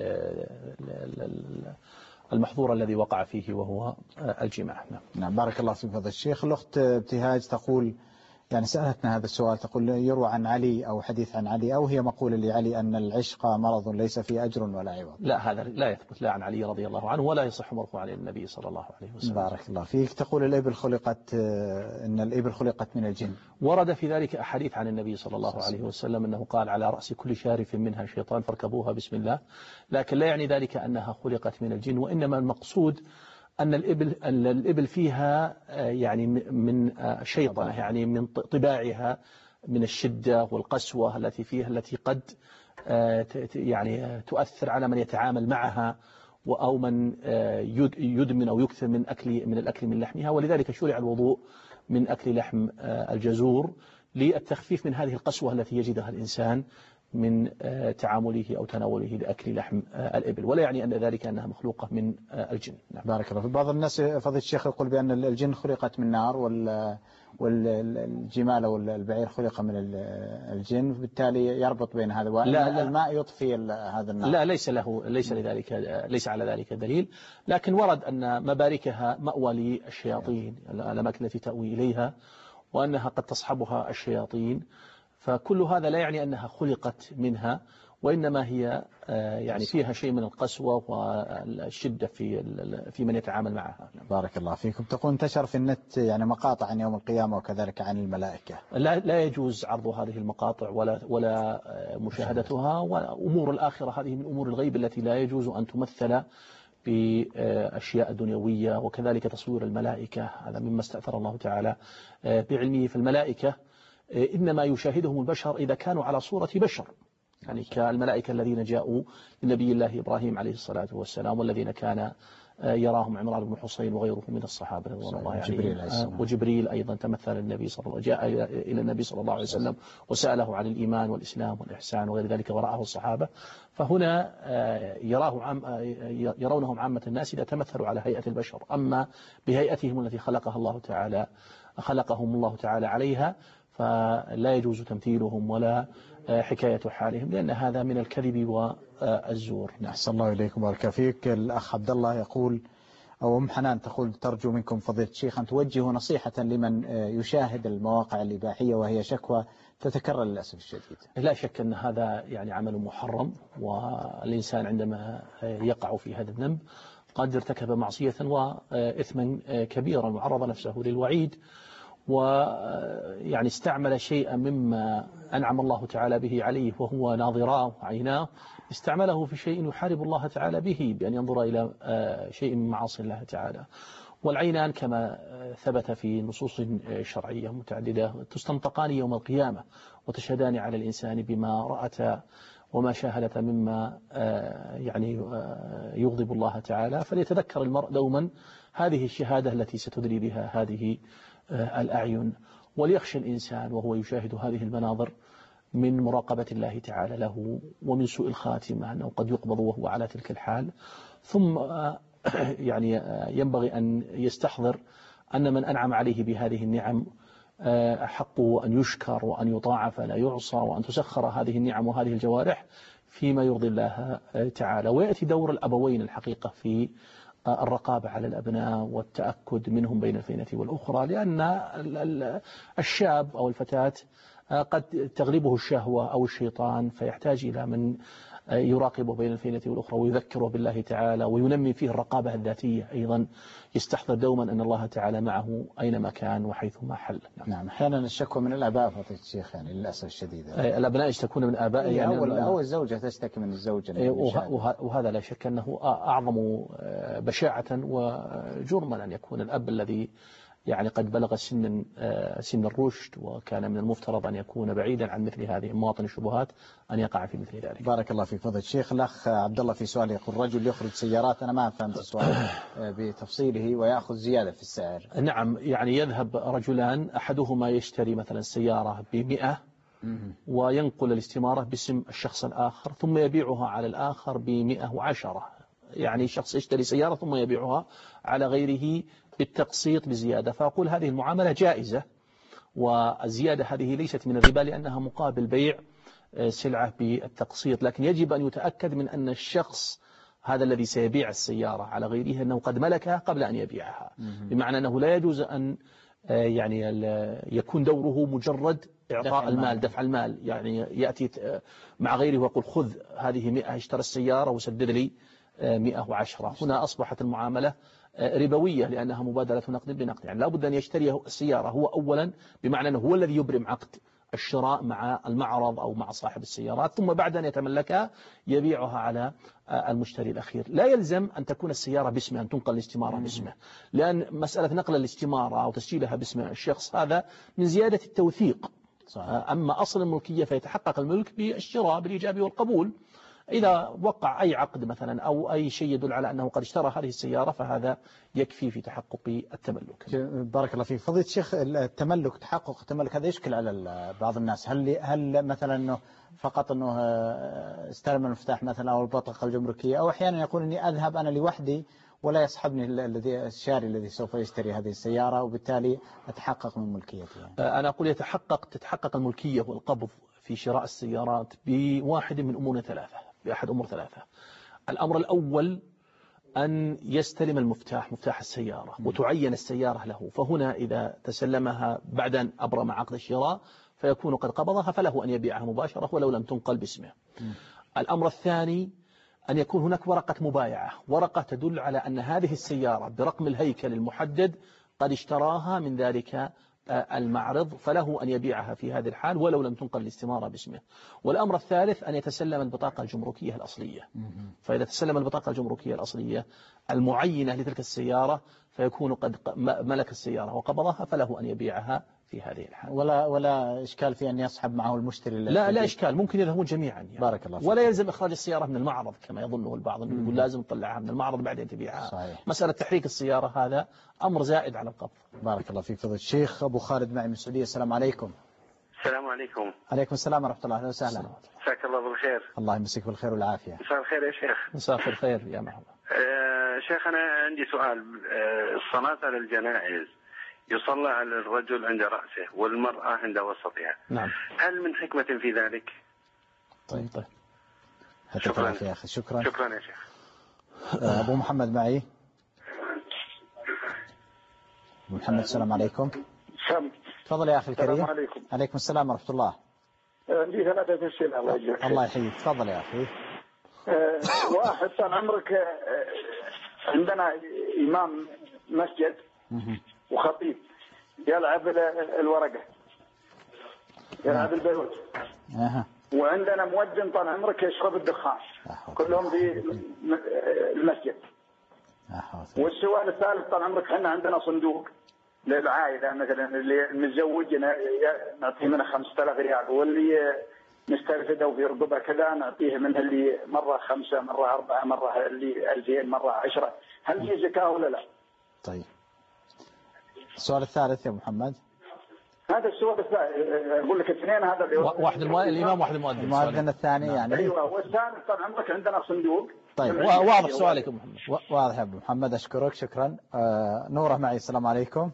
للمحظور الذي وقع فيه وهو الجماع. نعم. بارك الله فيك فضيلة الشيخ. الأخت ابتهاج تقول، يعني سألتنا هذا السؤال، تقول: يروى عن علي أو حديث عن علي أو هي مقولة لعلي أن العشق مرض ليس فيه أجر ولا عوض. لا، هذا لا يثبت لا عن علي رضي الله عنه ولا يصح مرفوعا عن النبي صلى الله عليه وسلم. بارك الله فيك. تقول: الإبل خلقت إن الإبل خلقت من الجن. ورد في ذلك أحاديث عن النبي صلى الله عليه وسلم أنه قال: على رأس كل شارف منها شيطان فاركبوها بسم الله. لكن لا يعني ذلك أنها خلقت من الجن، وإنما المقصود أن الإبل أن الإبل فيها يعني من شيطنة، يعني من طباعها من الشدة والقسوة التي فيها، التي قد يعني تؤثر على من يتعامل معها أو من يدمن أو يكثر من أكل من الأكل من لحمها. ولذلك شرع الوضوء من أكل لحم الجزور للتخفيف من هذه القسوة التي يجدها الإنسان من تعامله أو تناوله لأكل لحم الإبل، ولا يعني أن ذلك أنها مخلوقة من الجن. نعم. بارك الله في بعض الناس فضيلة الشيخ يقول بأن الجن خلقت من نار وال والجمال أو البعير خلق من الجن، بالتالي يربط بين هذا وأن الماء يطفي هذا النار. لا، ليس له ليس لذلك ليس على ذلك دليل، لكن ورد أن مباركها مأوى للشياطين، الأماكن التي تأوي إليها، وأنها قد تصحبها الشياطين، فكل هذا لا يعني أنها خلقت منها، وإنما هي يعني فيها شيء من القسوة والشدة في في من يتعامل معها. بارك الله فيكم. تقول انتشر في النت يعني مقاطع عن يوم القيامة وكذلك عن الملائكة. لا لا يجوز عرض هذه المقاطع ولا ولا مشاهدتها، وأمور الآخرة هذه من أمور الغيب التي لا يجوز أن تمثل بأشياء دنيوية، وكذلك تصوير الملائكة هذا مما استأثر الله تعالى بعلمه. في الملائكة إنما يشاهدهم البشر إذا كانوا على صورة بشر، يعني كالملائكة الذين جاءوا لنبي الله إبراهيم عليه الصلاة والسلام، والذين كان يراهم عمران بن حصين وغيره من الصحابة رضوان الله عليهم، وجبريل أيضا تمثل النبي صلى الله جاء إلى النبي صلى الله عليه وسلم وسأله عن الإيمان والإسلام والإحسان وغير ذلك ورآه الصحابة. فهنا يراه عم يرونهم عامة الناس إذا تمثلوا على هيئة البشر، أما بهيئتهم التي خلقها الله تعالى خلقهم الله تعالى عليها فلا يجوز تمثيلهم ولا حكاية حالهم، لأن هذا من الكذب والزور. أحسن الله إليكم وبارك فيك. الأخ عبد الله يقول أو أم حنان تقول ترجو منكم فضيلة الشيخ أن توجهوا نصيحة لمن يشاهد المواقع الإباحية وهي شكوى تتكرر للأسف الشديد. لا شك أن هذا يعني عمل محرم، والإنسان عندما يقع في هذا الذنب قد ارتكب معصية وإثما كبيرا وعرض نفسه للوعيد، ويعني استعمل شيئا مما أنعم الله تعالى به عليه وهو ناظراه وعيناه، استعمله في شيء يحارب الله تعالى به، بأن ينظر إلى شيء من معاصي الله تعالى. والعينان كما ثبت في نصوص شرعية متعددة تستنطقان يوم القيامة وتشهدان على الإنسان بما رأتا وما شاهدت مما يعني يغضب الله تعالى. فليتذكر المرء دوما هذه الشهادة التي ستدري بها هذه الأعين، وليخشى الإنسان وهو يشاهد هذه المناظر من مراقبة الله تعالى له ومن سوء الخاتمة أنه قد يقبض وهو على تلك الحال. ثم يعني ينبغي أن يستحضر أن من أنعم عليه بهذه النعم حقه أن يشكر وأن يطاع فلا يعصى، وأن تسخر هذه النعم وهذه الجوارح فيما يرضي الله تعالى. ويأتي دور الأبوين الحقيقة في الرقابة على الأبناء والتأكد منهم بين الفينة والأخرى، لأن الشاب أو الفتاة قد تغلبه الشهوة أو الشيطان، فيحتاج إلى من يراقبه بين الفينة والأخرى ويذكره بالله تعالى وينمي فيه الرقابة الذاتية أيضا، يستحضر دوما أن الله تعالى معه أينما كان وحيثما حل. نعم. أحيانا الشكوى من الآباء فضيلة الشيخ يعني للأسف الشديد الأبناء يشتكون من آبائهم يعني أو, أو الزوجة تشتكي من الزوج، وهذا لا شك أنه أعظم بشاعة وجرما أن يكون الأب الذي يعني قد بلغ سن سن الرشد وكان من المفترض أن يكون بعيدا عن مثل هذه مواطن الشبهات أن يقع في مثل ذلك. بارك الله فيك فضيلة الشيخ. الأخ عبد الله في سؤال يقول رجل يخرج سيارات، أنا ما فهمت السؤال بتفصيله، ويأخذ زيادة في السعر. نعم، يعني يذهب رجلان أحدهما يشتري مثلا سيارة بمئة وينقل الاستمارة باسم الشخص الآخر ثم يبيعها على الآخر بمئة وعشرة، يعني شخص يشتري سيارة ثم يبيعها على غيره بالتقسيط بزيادة. فأقول هذه المعاملة جائزة، والزيادة هذه ليست من الربا لأنها مقابل بيع سلعة بالتقسيط، لكن يجب أن يتأكد من أن الشخص هذا الذي سيبيع السيارة على غيره أنه قد ملكها قبل أن يبيعها، بمعنى أنه لا يجوز أن يعني يكون دوره مجرد إعطاء المال دفع المال، يعني يأتي مع غيره ويقول خذ هذه مئة اشترى السيارة وسدد لي مئة وعشرة. هنا أصبحت المعاملة ربوية لأنها مبادلة نقد بنقد، يعني لا بد أن يشتري السيارة هو أولا، بمعنى أنه هو الذي يبرم عقد الشراء مع المعرض أو مع صاحب السيارات، ثم بعد أن يتملكها يبيعها على المشتري الأخير. لا يلزم أن تكون السيارة باسمه، أن تنقل الاستمارة باسمه، لأن مسألة نقل الاستمارة أو تسجيلها باسم الشخص هذا من زيادة التوثيق. صحيح. أما أصل الملكية فيتحقق الملك بالشراء بالإيجاب والقبول، إذا وقع أي عقد مثلا أو أي شيء يدل على أنه قد اشترى هذه السيارة فهذا يكفي في تحقق التملك. بارك الله فيك. فضيلة الشيخ، التملك تحقق التملك هذا يشكل على بعض الناس. هل هل مثلا أنه فقط أنه استلم المفتاح مثلا أو البطاقة الجمركية، أو أحيانا يقول أني أذهب أنا لوحدي ولا يصحبني الذي الشاري الذي سوف يشتري هذه السيارة وبالتالي أتحقق من ملكيتها؟ أنا أقول يتحقق تتحقق الملكية والقبض في شراء السيارات بواحد من أمور ثلاثة بأحد أمور ثلاثة. الأمر الأول أن يستلم المفتاح مفتاح السيارة وتعين السيارة له، فهنا إذا تسلمها بعد أن أبرم عقد الشراء فيكون قد قبضها، فله أن يبيعها مباشرة ولو لم تنقل باسمه. الأمر الثاني أن يكون هناك ورقة مبايعة، ورقة تدل على أن هذه السيارة برقم الهيكل المحدد قد اشتراها من ذلك المعرض، فله أن يبيعها في هذه الحال ولو لم تنقل الاستمارة باسمه. والأمر الثالث أن يتسلم البطاقة الجمركية الأصلية، فإذا تسلم البطاقة الجمركية الأصلية المعينة لتلك السيارة فيكون قد ملك السيارة وقبضها، فله أن يبيعها في هذه الحال. ولا ولا إشكال في أن يصحب معه المشتري؟ لا لا إشكال، ممكن يذهبون جميعا يعني. بارك الله فيك. ولا يلزم إخراج السيارة من المعرض كما يظنه البعض، أنه يقول لازم تطلعها من المعرض بعدين تبيعها. صحيح. مسألة تحريك السيارة هذا أمر زائد على القبض. بارك الله فيك. فضل الشيخ أبو خالد معي من السعودية. السلام عليكم. السلام عليكم. عليكم السلام ورحمة الله. أهلا وسهلا. مساك الله بالخير. الله يمسيك بالخير والعافية. مساء الخير يا شيخ. مساء الخير يا مرحبا. آه شيخ، أنا عندي سؤال. آه الصلاة على الجنائز يصلى على الرجل عند رأسه والمرأة عند وسطها. نعم. هل من حكمة في ذلك؟ طيب طيب. شكرا يا أخي. شكرا. شكرا يا شيخ. أبو محمد معي. أبو محمد السلام عليكم. سم. تفضل يا أخي الكريم. السلام عليكم. عليكم السلام ورحمة الله. عندي ثلاثة أسئلة. الله يجزاك. الله يحييك. تفضل يا أخي. أه واحد، طال عمرك، أه عندنا إمام مسجد وخطيب يلعب الورقة، يلعب البيوت. أه. وعندنا مؤذن طال عمرك يشرب الدخان، كلهم في المسجد. أه. والسؤال الثالث، طال عمرك احنا عندنا صندوق للعائلة، مثلا اللي متزوج نعطيه منه خمسة آلاف ريال، واللي مسترفد أو في رقبة كذا نعطيه منها اللي مرة خمسة مرة أربعة مرة اللي ألفين مرة عشرة. هل هي زكاة ولا لا؟ طيب. السؤال الثالث يا محمد. هذا السؤال الثالث أقول لك اثنين. هذا اللي واحد الإمام واحد المؤذن. المؤذن الثاني يعني. أيوة. والثالث طال عمرك عندنا صندوق. طيب واضح سؤالك يا محمد. واضح يا أبو محمد. أشكرك. شكرا. آه نورة معي. السلام عليكم.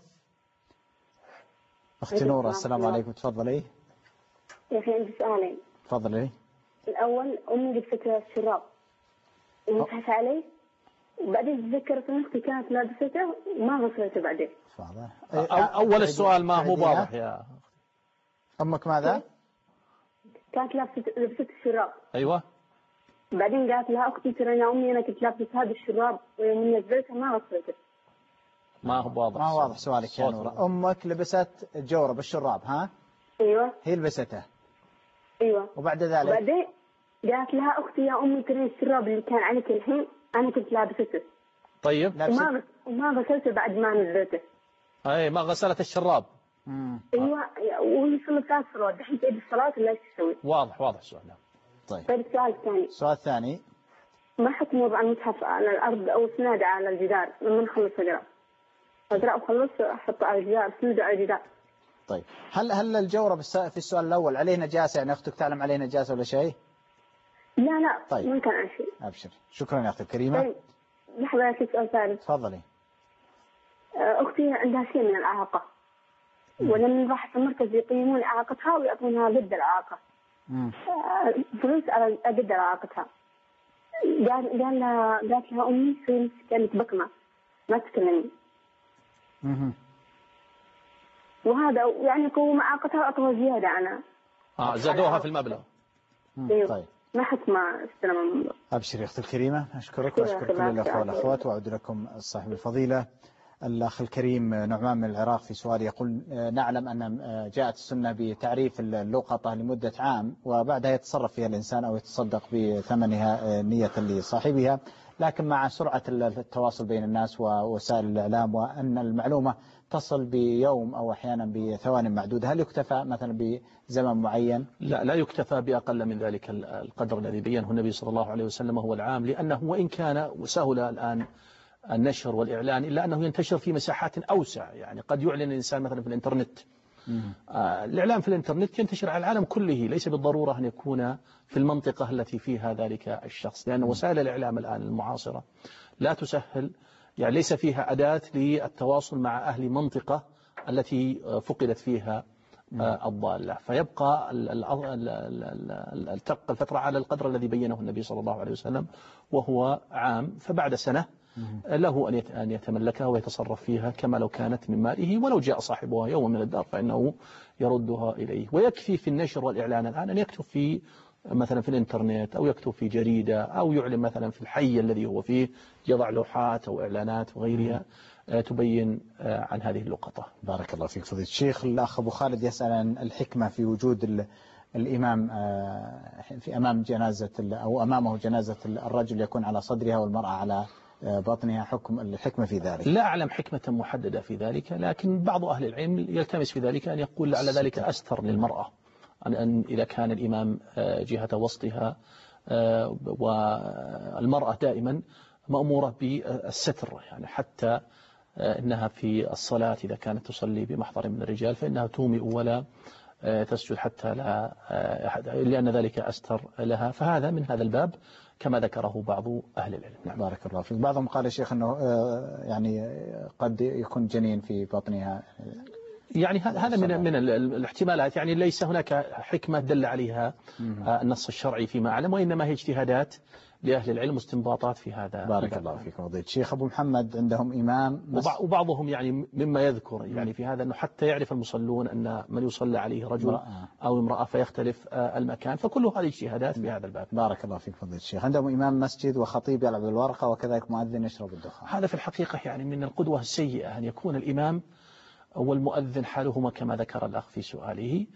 أختي نورة السلام عليكم. تفضلي. يا أخي عندي سؤالين. تفضلي. الأول أمي قد لها الشراب ومسحت عليه، وبعدين تذكرت أن أختي كانت لابسته وما غسلته بعدين. أول السؤال ما هو واضح يا أمك ماذا؟ كانت لابسة لبست الشراب. أيوة. بعدين قالت لها أختي ترى يا أمي أنا كنت لابسة هذا الشراب ويوم نزلته ما غسلته. ما هو واضح. ما هو واضح سؤالك يا نورة. أمك لبست جورب الشراب ها؟ أيوة. هي لبسته. أيوة. وبعد ذلك؟ بعدين قالت لها أختي يا أمي ترى الشراب اللي كان عليك الحين أنا كنت لابسته. طيب. وما وما غسلته بعد ما نزلته. أي ما غسلت الشراب. مم. أيوة. وهي صلت ثلاث صلوات دحين تعيد الصلاة ولا إيش تسوي؟ واضح واضح السؤال. طيب. طيب السؤال الثاني. السؤال الثاني. ما حكم وضع المصحف على الأرض أو سنادة على الجدار لما نخلص أقرأ؟ أقرأ وخلص أحطه على الجدار، سنادة على الجدار. طيب. هل هل الجورب في السؤال الأول عليه نجاسة؟ يعني أختك تعلم عليه نجاسة ولا شيء؟ لا لا. طيب. ما كان عن شيء. أبشر. شكرا يا أختي الكريمة. طيب. لحظة في سؤال ثالث. تفضلي. أختي عندها شيء من الإعاقة، ولما راحت المركز يقيمون إعاقتها ويعطونها قد الإعاقة. فلوس على قد إعاقتها. قال قال لها قالت لها أمي سوي كانت بكمة ما تتكلمي. وهذا يعني قوة إعاقتها أعطوها زيادة عنها. آه زادوها في المبلغ. طيب. ما حكم استلم المبلغ. أبشر يا أختي الكريمة. أشكرك وأشكر كل الأخوة والأخوات وأعود لكم صاحب الفضيلة. الأخ الكريم نعمان من العراق في سؤال يقول نعلم أن جاءت السنة بتعريف اللقطة لمدة عام وبعدها يتصرف فيها الإنسان أو يتصدق بثمنها نية لصاحبها، لكن مع سرعة التواصل بين الناس ووسائل الإعلام وأن المعلومة تصل بيوم أو أحيانا بثوان معدودة، هل يكتفى مثلا بزمن معين؟ لا لا يكتفى بأقل من ذلك القدر الذي بينه النبي صلى الله عليه وسلم هو العام، لأنه وإن كان سهل الآن النشر والإعلان إلا أنه ينتشر في مساحات أوسع. يعني قد يعلن الإنسان مثلا في الإنترنت، آه الإعلام في الإنترنت ينتشر على العالم كله، ليس بالضرورة أن يكون في المنطقة التي فيها ذلك الشخص، لأن وسائل الإعلام الآن المعاصرة لا تسهل، يعني ليس فيها أداة للتواصل مع أهل منطقة التي فقدت فيها آه الضالة، فيبقى تبقى الفترة على القدر الذي بينه النبي صلى الله عليه وسلم وهو عام، فبعد سنة له أن يتملكها ويتصرف فيها كما لو كانت من ماله، ولو جاء صاحبها يوم من الدار فإنه يردها إليه. ويكفي في النشر والإعلان الآن أن يكتب في مثلا في الإنترنت أو يكتب في جريدة أو يعلن مثلا في الحي الذي هو فيه، يضع لوحات أو إعلانات وغيرها تبين عن هذه اللقطة. بارك الله فيك فضيلة الشيخ. الأخ أبو خالد يسأل عن الحكمة في وجود الإمام في أمام جنازة أو أمامه جنازة الرجل يكون على صدرها والمرأة على بطنها، حكم الحكمة في ذلك. لا أعلم حكمة محددة في ذلك، لكن بعض أهل العلم يلتمس في ذلك أن يقول لعل ذلك أستر للمرأة، أن, أن إذا كان الإمام جهة وسطها، والمرأة دائما مأمورة بالستر، يعني حتى إنها في الصلاة إذا كانت تصلي بمحضر من الرجال فإنها تومئ ولا تسجد حتى لا، لأن ذلك أستر لها، فهذا من هذا الباب كما ذكره بعض أهل العلم. نعم. بارك الله فيك. بعضهم قال يا شيخ أنه يعني قد يكون جنين في بطنها، يعني هذا من من الاحتمالات، يعني ليس هناك حكمة دل عليها النص الشرعي فيما أعلم، وإنما هي اجتهادات لأهل العلم واستنباطات في هذا. بارك الله فيك فضيلة الشيخ. أبو محمد عندهم إمام مس... وبعضهم يعني مما يذكر يعني في هذا أنه حتى يعرف المصلون أن من يصلى عليه رجل أو امرأة فيختلف المكان، فكل هذه اجتهادات في هذا الباب. بارك الله فيك فضيلة الشيخ. عندهم إمام مسجد وخطيب يلعب بالورقة وكذلك مؤذن يشرب الدخان. هذا في الحقيقة يعني من القدوة السيئة أن يكون الإمام والمؤذن حالهما كما ذكر الأخ في سؤاله.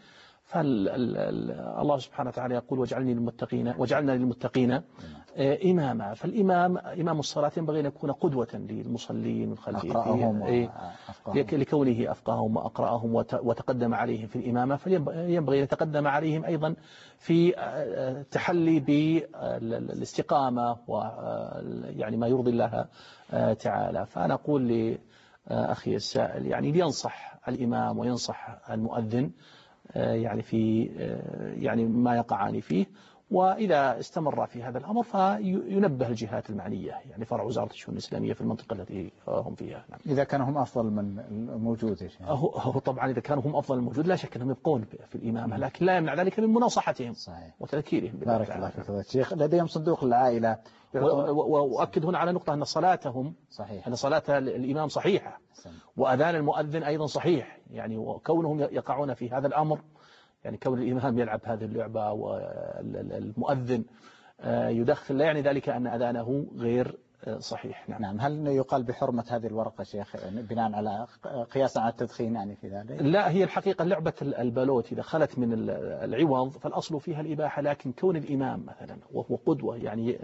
فالله سبحانه وتعالى يقول وجعلني للمتقين وجعلنا للمتقين إماما، فالإمام إمام الصلاة ينبغي أن يكون قدوة للمصلين من خلفه لكونه أفقههم وأقرأهم وتقدم عليهم في الإمامة، فينبغي أن يتقدم عليهم أيضا في التحلي بالاستقامة ويعني ما يرضي الله تعالى. فأنا أقول لأخي السائل يعني لينصح الإمام وينصح المؤذن يعني في يعني ما يقعان فيه، وإذا استمر في هذا الأمر فينبه الجهات المعنية، يعني فرع وزارة الشؤون الإسلامية في المنطقة التي هم فيها. نعم. إذا كانوا هم أفضل من الموجود يعني. هو طبعا إذا كانوا هم أفضل من الموجود لا شك أنهم يبقون في الإمامة، لكن لا يمنع ذلك من مناصحتهم صحيح. وتذكيرهم. بارك الله فيك يا شيخ. لديهم صندوق العائلة، وأؤكد هنا على نقطة أن صلاتهم صحيح، أن صلاة الإمام صحيحة، وأذان المؤذن أيضا صحيح، يعني وكونهم يقعون في هذا الأمر، يعني كون الإمام يلعب هذه اللعبة والمؤذن يدخل لا يعني ذلك أن أذانه غير صحيح. نعم. نعم. هل يقال بحرمة هذه الورقة شيخ بناء على قياسا على التدخين يعني في ذلك؟ لا، هي الحقيقة لعبة البالوت إذا خلت من العوض فالأصل فيها الإباحة، لكن كون الإمام مثلا وهو قدوة يعني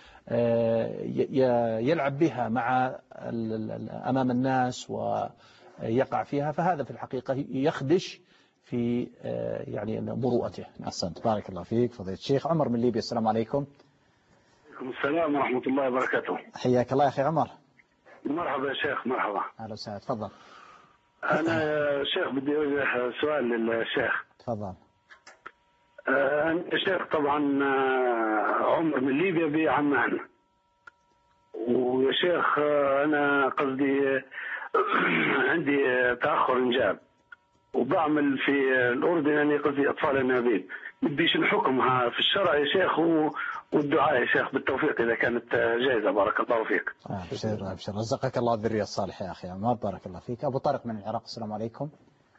يلعب بها مع أمام الناس ويقع فيها، فهذا في الحقيقة يخدش في يعني مروءته. أحسنت. بارك الله فيك فضيلة الشيخ. عمر من ليبيا، السلام عليكم. وعليكم السلام ورحمة الله وبركاته. حياك الله يا أخي عمر. مرحبا يا شيخ. مرحبا. أهلا وسهلا. تفضل. أنا شيخ بدي أوجه سؤال للشيخ. تفضل. أنا شيخ طبعا عمر من ليبيا بعمان، ويا شيخ أنا قصدي عندي تأخر إنجاب وبعمل في الأردن يعني قصدي أطفال النابين، بديش نحكمها في الشرع يا شيخ والدعاء يا شيخ بالتوفيق إذا كانت جائزة. بارك الله فيك. أبشر أبشر رزقك الله الذرية الصالحة يا أخي عمر. بارك الله فيك. أبو طارق من العراق، السلام عليكم.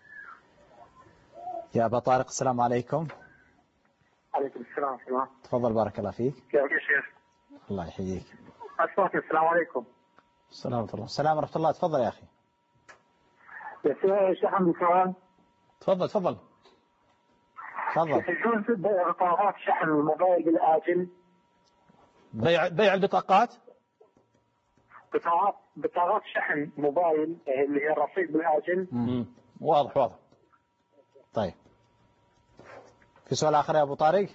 يا أبا طارق السلام عليكم. عليكم السلام ورحمة الله. تفضل. بارك الله فيك. كيف يا شيخ؟ الله يحييك. أشكرك. السلام عليكم. السلام ورحمة الله. السلام ورحمة الله. تفضل يا أخي. يا شيخ عندي سؤال. تفضل تفضل تفضل. يجوز بيع بطاقات شحن الموبايل بالآجل؟ بيع بيع البطاقات؟ بطاقات بطاقات شحن موبايل اللي هي الرصيد بالآجل. واضح واضح. طيب في سؤال آخر يا أبو طارق؟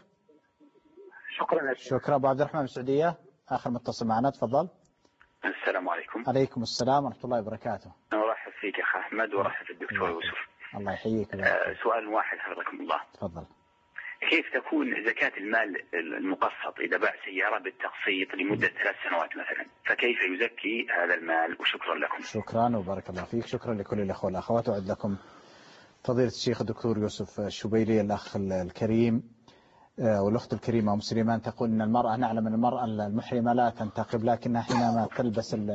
شكرا لك. شكرا أبو عبد الرحمن من السعودية، آخر متصل معنا، تفضل. السلام عليكم. عليكم السلام ورحمة الله وبركاته. أنا أرحب فيك يا أخ أحمد وأرحب في الدكتور يوسف. الله يحييك. آه سؤال واحد حفظكم الله. تفضل. كيف تكون زكاة المال المقسط إذا باع سيارة بالتقسيط لمدة ثلاث سنوات مثلا، فكيف يزكي هذا المال؟ وشكرا لكم. شكرا وبارك الله فيك. شكرا لكل الأخوة والأخوات. أعد لكم فضيلة الشيخ الدكتور يوسف الشبيلي، الأخ الكريم والأخت الكريمة أم سليمان تقول أن المرأة، نعلم أن المرأة المحرمة لا تنتقب، لكنها حينما تلبس ال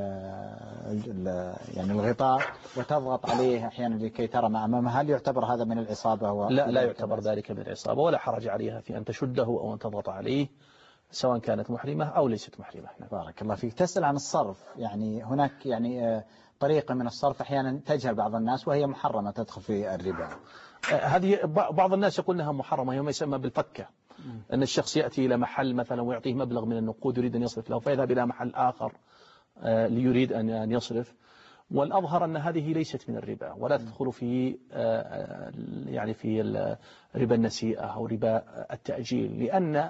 ال يعني الغطاء وتضغط عليه أحيانا لكي ترى ما أمامها، هل يعتبر هذا من العصابة؟ و... لا لا يعتبر ذلك من العصابة، ولا حرج عليها في أن تشده أو أن تضغط عليه سواء كانت محرمة أو ليست محرمة. بارك الله فيك. تسأل عن الصرف، يعني هناك يعني طريقة من الصرف أحيانا تجهل بعض الناس وهي محرمة تدخل في الربا. هذه بعض الناس يقول أنها محرمة، هي ما يسمى بالفكة، أن الشخص يأتي إلى محل مثلا ويعطيه مبلغ من النقود يريد أن يصرف له، فيذهب إلى محل آخر ليريد أن يصرف. والأظهر أن هذه ليست من الربا، ولا تدخل في يعني في ربا النسيئة أو ربا التأجيل، لأن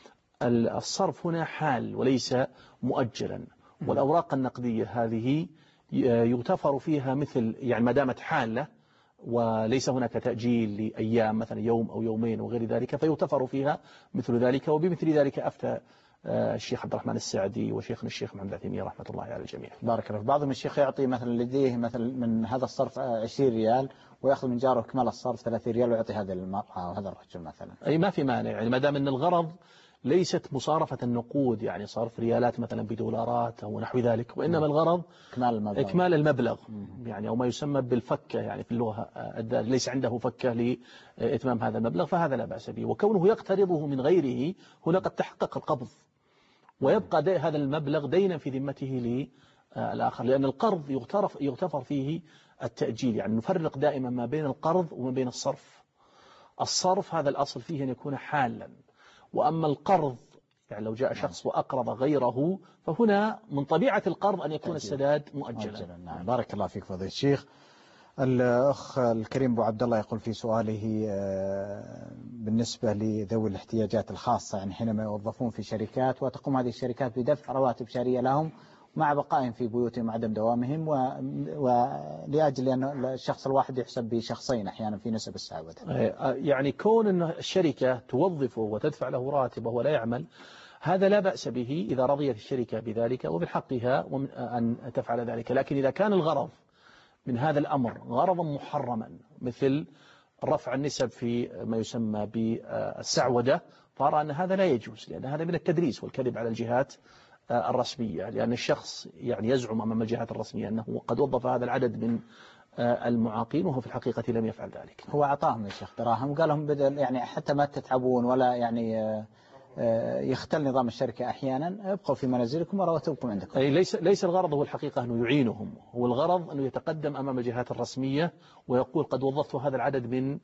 الصرف هنا حال وليس مؤجلا، والأوراق النقدية هذه يغتفر فيها مثل يعني ما دامت حالة وليس هناك تأجيل لأيام مثلا يوم أو يومين وغير ذلك، فيغتفر فيها مثل ذلك. وبمثل ذلك أفتى الشيخ عبد الرحمن السعدي وشيخنا الشيخ محمد العثيمين رحمة الله على الجميع. بارك الله. بعضهم الشيخ يعطي مثلا لديه مثلا من هذا الصرف عشرين ريال ويأخذ من جاره كمال الصرف ثلاثين ريال ويعطي هذه المرأة وهذا الرجل مثلا. أي ما في مانع، يعني ما دام أن الغرض ليست مصارفة النقود، يعني صرف ريالات مثلا بدولارات أو نحو ذلك، وإنما الغرض إكمال المبلغ, إكمال المبلغ يعني أو ما يسمى بالفكة، يعني في اللغة ليس عنده فكة لإتمام هذا المبلغ، فهذا لا بأس به. وكونه يقترضه من غيره هنا قد تحقق القبض، ويبقى هذا المبلغ دينا في ذمته للآخر، لأن القرض يغتفر فيه التأجيل. يعني نفرق دائما ما بين القرض وما بين الصرف. الصرف هذا الأصل فيه أن يكون حالا، وأما القرض يعني لو جاء شخص وأقرض غيره فهنا من طبيعة القرض أن يكون السداد مؤجلا. نعم. بارك الله فيك فضيلة الشيخ. الأخ الكريم أبو عبد الله يقول في سؤاله بالنسبة لذوي الاحتياجات الخاصة، يعني حينما يوظفون في شركات وتقوم هذه الشركات بدفع رواتب شهرية لهم مع بقائهم في بيوتهم وعدم دوامهم، ولأجل أن الشخص الواحد يحسب بشخصين أحيانا في نسب السعودة. يعني كون أن الشركة توظفه وتدفع له راتبه ولا يعمل، هذا لا بأس به إذا رضيت الشركة بذلك ومن حقها أن تفعل ذلك. لكن إذا كان الغرض من هذا الأمر غرضا محرما مثل رفع النسب في ما يسمى بالسعودة، فأرى أن هذا لا يجوز، لأن هذا من التدريس والكذب على الجهات الرسمية، لأن الشخص يعني يزعم أمام الجهات الرسمية أنه قد وظف هذا العدد من المعاقين وهو في الحقيقة لم يفعل ذلك. هو أعطاهم يا شيخ دراهم وقال لهم بدل يعني حتى ما تتعبون ولا يعني يختل نظام الشركة أحيانا، ابقوا في منازلكم ورواتبكم عندكم. أي ليس ليس الغرض هو الحقيقة أنه يعينهم، هو الغرض أنه يتقدم أمام الجهات الرسمية ويقول قد وظفت هذا العدد من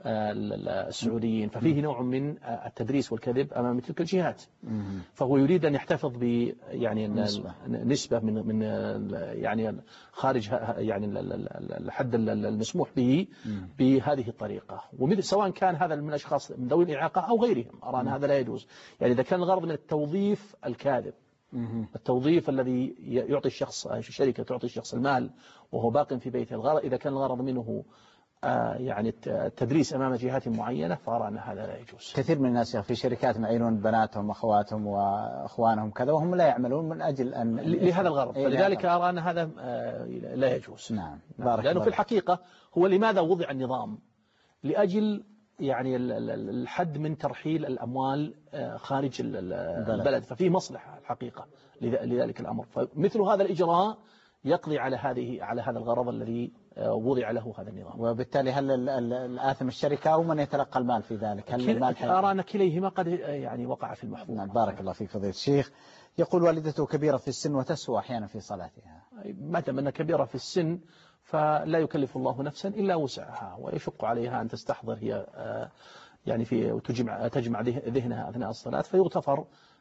السعوديين، ففيه نوع من التدريس والكذب أمام تلك الجهات. فهو يريد أن يحتفظ ب يعني نسبة, نسبة من من يعني خارج يعني الحد المسموح به بهذه الطريقة، ومثل سواء كان هذا من الأشخاص من ذوي الإعاقة أو غيرهم، أرى أن هذا لا يجوز. يعني إذا كان الغرض من التوظيف الكاذب، التوظيف الذي يعطي الشخص الشركة تعطي الشخص المال وهو باق في بيته، الغرض إذا كان الغرض منه يعني التدريس أمام جهات معينة، فأرى أن هذا لا يجوز. كثير من الناس في شركات معينون بناتهم وأخواتهم وأخوانهم كذا وهم لا يعملون من أجل أن لهذا الغرض، فلذلك أرى أن هذا لا يجوز. نعم. بارك لأنه في الحقيقة هو لماذا وضع النظام؟ لأجل يعني الحد من ترحيل الأموال خارج البلد، ففيه مصلحة الحقيقة لذلك الأمر، فمثل هذا الإجراء يقضي على هذه على هذا الغرض الذي وضع له هذا النظام. وبالتالي هل الآثم الشركة أو من يتلقى المال في ذلك؟ هل المال أرى أن كليهما قد يعني وقع في المحفوظ. نعم. بارك الله فيك فضيلة الشيخ. يقول والدته كبيرة في السن وتسوى أحيانا في صلاتها. ما دام أنها كبيرة في السن فلا يكلف الله نفسا إلا وسعها، ويشق عليها أن تستحضر هي يعني في وتجمع تجمع ذهنها أثناء الصلاة، فيغتفر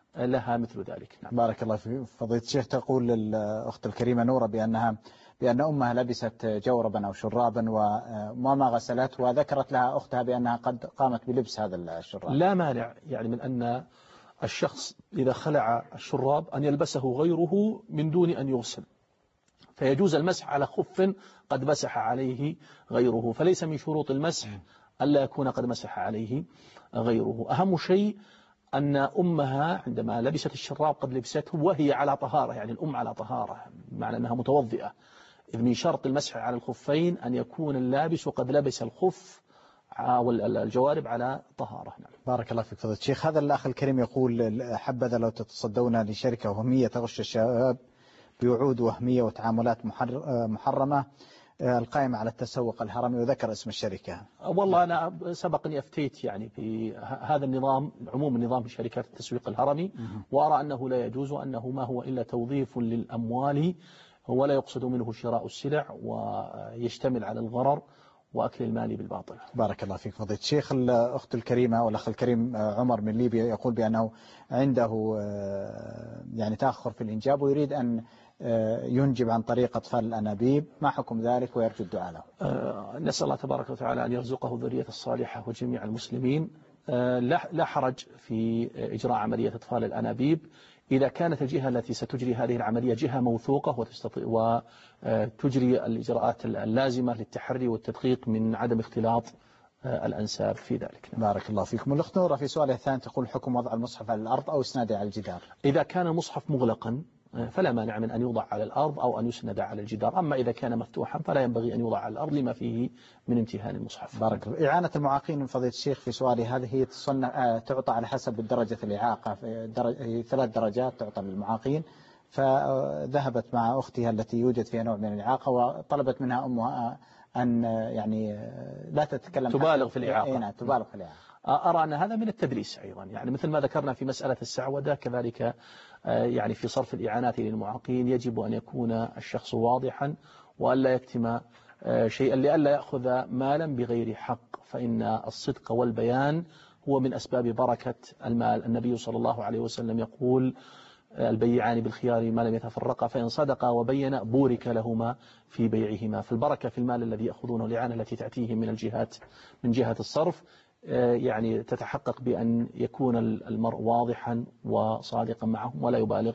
لها مثل ذلك. نعم. بارك الله فيك فضيلة الشيخ. تقول الأخت الكريمة نورة بأنها بأن أمها لبست جوربا أو شرابا وما غسلته، وذكرت لها أختها بأنها قد قامت بلبس هذا الشراب. لا مانع يعني من أن الشخص إذا خلع الشراب أن يلبسه غيره من دون أن يغسل، فيجوز المسح على خف قد مسح عليه غيره، فليس من شروط المسح ألا يكون قد مسح عليه غيره. أهم شيء أن أمها عندما لبست الشراب قد لبسته وهي على طهارة، يعني الأم على طهارة معنى أنها متوضئة، إذ من شرط المسح على الخفين أن يكون اللابس قد لبس الخف والجوارب على طهارة. نعم. بارك الله فيك فضيلة الشيخ. هذا الأخ الكريم يقول حبذا لو تتصدون لشركة وهمية تغش الشباب بوعود وهمية وتعاملات محرمة القائمة على التسوق الهرمي، وذكر اسم الشركة. والله أنا سبقني أفتيت يعني في هذا النظام، عموم النظام في شركات التسويق الهرمي، وأرى أنه لا يجوز، وأنه ما هو إلا توظيف للأموال ولا يقصد منه شراء السلع، ويشتمل على الغرر وأكل المال بالباطل. بارك الله فيك فضيلة الشيخ. الأخت الكريمة والأخ الكريم عمر من ليبيا يقول بأنه عنده يعني تأخر في الإنجاب ويريد أن ينجب عن طريق أطفال الأنابيب، ما حكم ذلك ويرجو الدعاء له؟ نسأل الله تبارك وتعالى أن يرزقه الذرية الصالحة وجميع المسلمين. لا حرج في إجراء عملية أطفال الأنابيب إذا كانت الجهة التي ستجري هذه العملية جهة موثوقة وتستطيع وتجري الإجراءات اللازمة للتحري والتدقيق من عدم اختلاط الأنساب في ذلك. بارك الله فيكم. الأخت نورة في سؤالها الثاني تقول حكم وضع المصحف على الأرض أو إسناده على الجدار؟ إذا كان المصحف مغلقا فلا مانع من أن يوضع على الأرض أو أن يسند على الجدار، أما إذا كان مفتوحا فلا ينبغي أن يوضع على الأرض لما فيه من امتهان المصحف. بارك الله. إعانة المعاقين من فضيلة الشيخ في سؤالي هذه هي تعطى على حسب درجة الإعاقة، درجة ثلاث درجات تعطى للمعاقين، فذهبت مع أختها التي يوجد فيها نوع من الإعاقة وطلبت منها أمها أن يعني لا تتكلم تبالغ في الإعاقة. نعم تبالغ في الإعاقة. أرى أن هذا من التدريس أيضا، يعني مثل ما ذكرنا في مسألة السعودة كذلك يعني في صرف الإعانات للمعاقين يجب أن يكون الشخص واضحا وألا يكتم شيئا لئلا يأخذ مالا بغير حق، فإن الصدق والبيان هو من أسباب بركة المال. النبي صلى الله عليه وسلم يقول البيعان بالخيار ما لم يتفرقا، فإن صدقا وبينا بورك لهما في بيعهما. فالبركة في المال الذي يأخذونه، الإعانة التي تأتيهم من الجهات من جهة الصرف يعني تتحقق بأن يكون المرء واضحا وصادقا معهم ولا يبالغ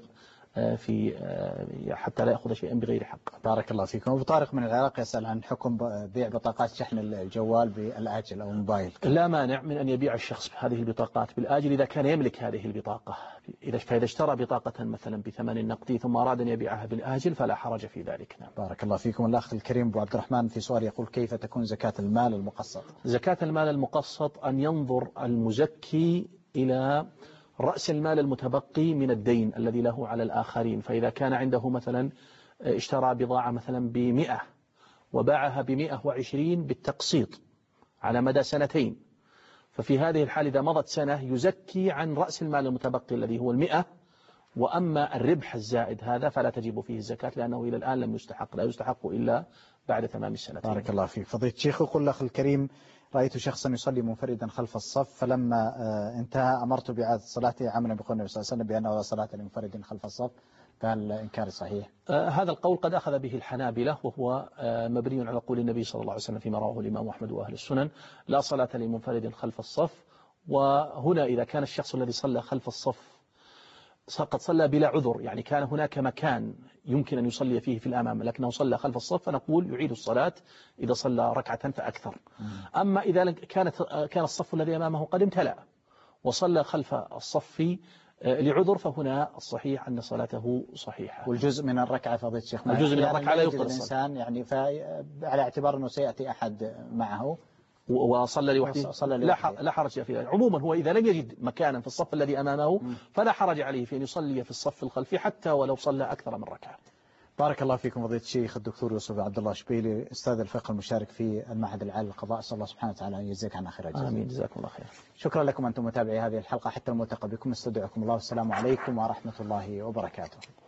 في حتى لا يأخذ شيئا بغير حق. بارك الله فيكم. أبو طارق من العراق يسأل عن حكم بيع بطاقات شحن الجوال بالآجل أو الموبايل. لا مانع من أن يبيع الشخص هذه البطاقات بالآجل إذا كان يملك هذه البطاقة. إذا فإذا اشترى بطاقة مثلا بثمن نقدي ثم أراد أن يبيعها بالآجل فلا حرج في ذلك. نعم. بارك الله فيكم. الأخ الكريم أبو عبد الرحمن في سؤال يقول كيف تكون زكاة المال المقسط؟ زكاة المال المقسط أن ينظر المزكي إلى رأس المال المتبقي من الدين الذي له على الآخرين، فإذا كان عنده مثلا اشترى بضاعة مثلا بمئة وباعها بمئة وعشرين بالتقسيط على مدى سنتين، ففي هذه الحال إذا مضت سنة يزكي عن رأس المال المتبقي الذي هو المئة، وأما الربح الزائد هذا فلا تجب فيه الزكاة لأنه إلى الآن لم يستحق، لا يستحق إلا بعد تمام السنتين. بارك الله فيك. فضيلة الشيخ يقول الأخ الكريم رأيت شخصا يصلي منفردا خلف الصف، فلما انتهى أمرت بإعادة صلاته عملا بقول النبي صلى الله عليه وسلم بأنه لا صلاة لمنفرد خلف الصف، فهل إنكار صحيح؟ آه هذا القول قد أخذ به الحنابلة وهو آه مبني على قول النبي صلى الله عليه وسلم فيما رواه الإمام أحمد وأهل السنن لا صلاة لمنفرد خلف الصف. وهنا إذا كان الشخص الذي صلى خلف الصف قد صلى بلا عذر، يعني كان هناك مكان يمكن أن يصلي فيه في الأمام لكنه صلى خلف الصف، فنقول يعيد الصلاة إذا صلى ركعة فأكثر. أما إذا كانت كان الصف الذي أمامه قد امتلأ وصلى خلف الصف لعذر فهنا الصحيح أن صلاته صحيحة. والجزء من الركعة فضيلة الشيخ الجزء من الركعة لا يبطل الإنسان، يعني على اعتبار أنه سيأتي أحد معه وصلى لوحده لا حرج في ذلك. عموما هو إذا لم يجد مكانا في الصف الذي أمامه فلا حرج عليه في أن يصلي في الصف الخلفي حتى ولو صلى أكثر من ركعة. بارك الله فيكم فضيلة الشيخ الدكتور يوسف عبد الله شبيلي أستاذ الفقه المشارك في المعهد العالي للقضاء، أسأل الله سبحانه وتعالى أن يجزاك عنا خير الجزاء. آمين. جزاكم الله خير. شكرا لكم أنتم متابعي هذه الحلقة، حتى الملتقى بكم استودعكم الله والسلام عليكم ورحمة الله وبركاته.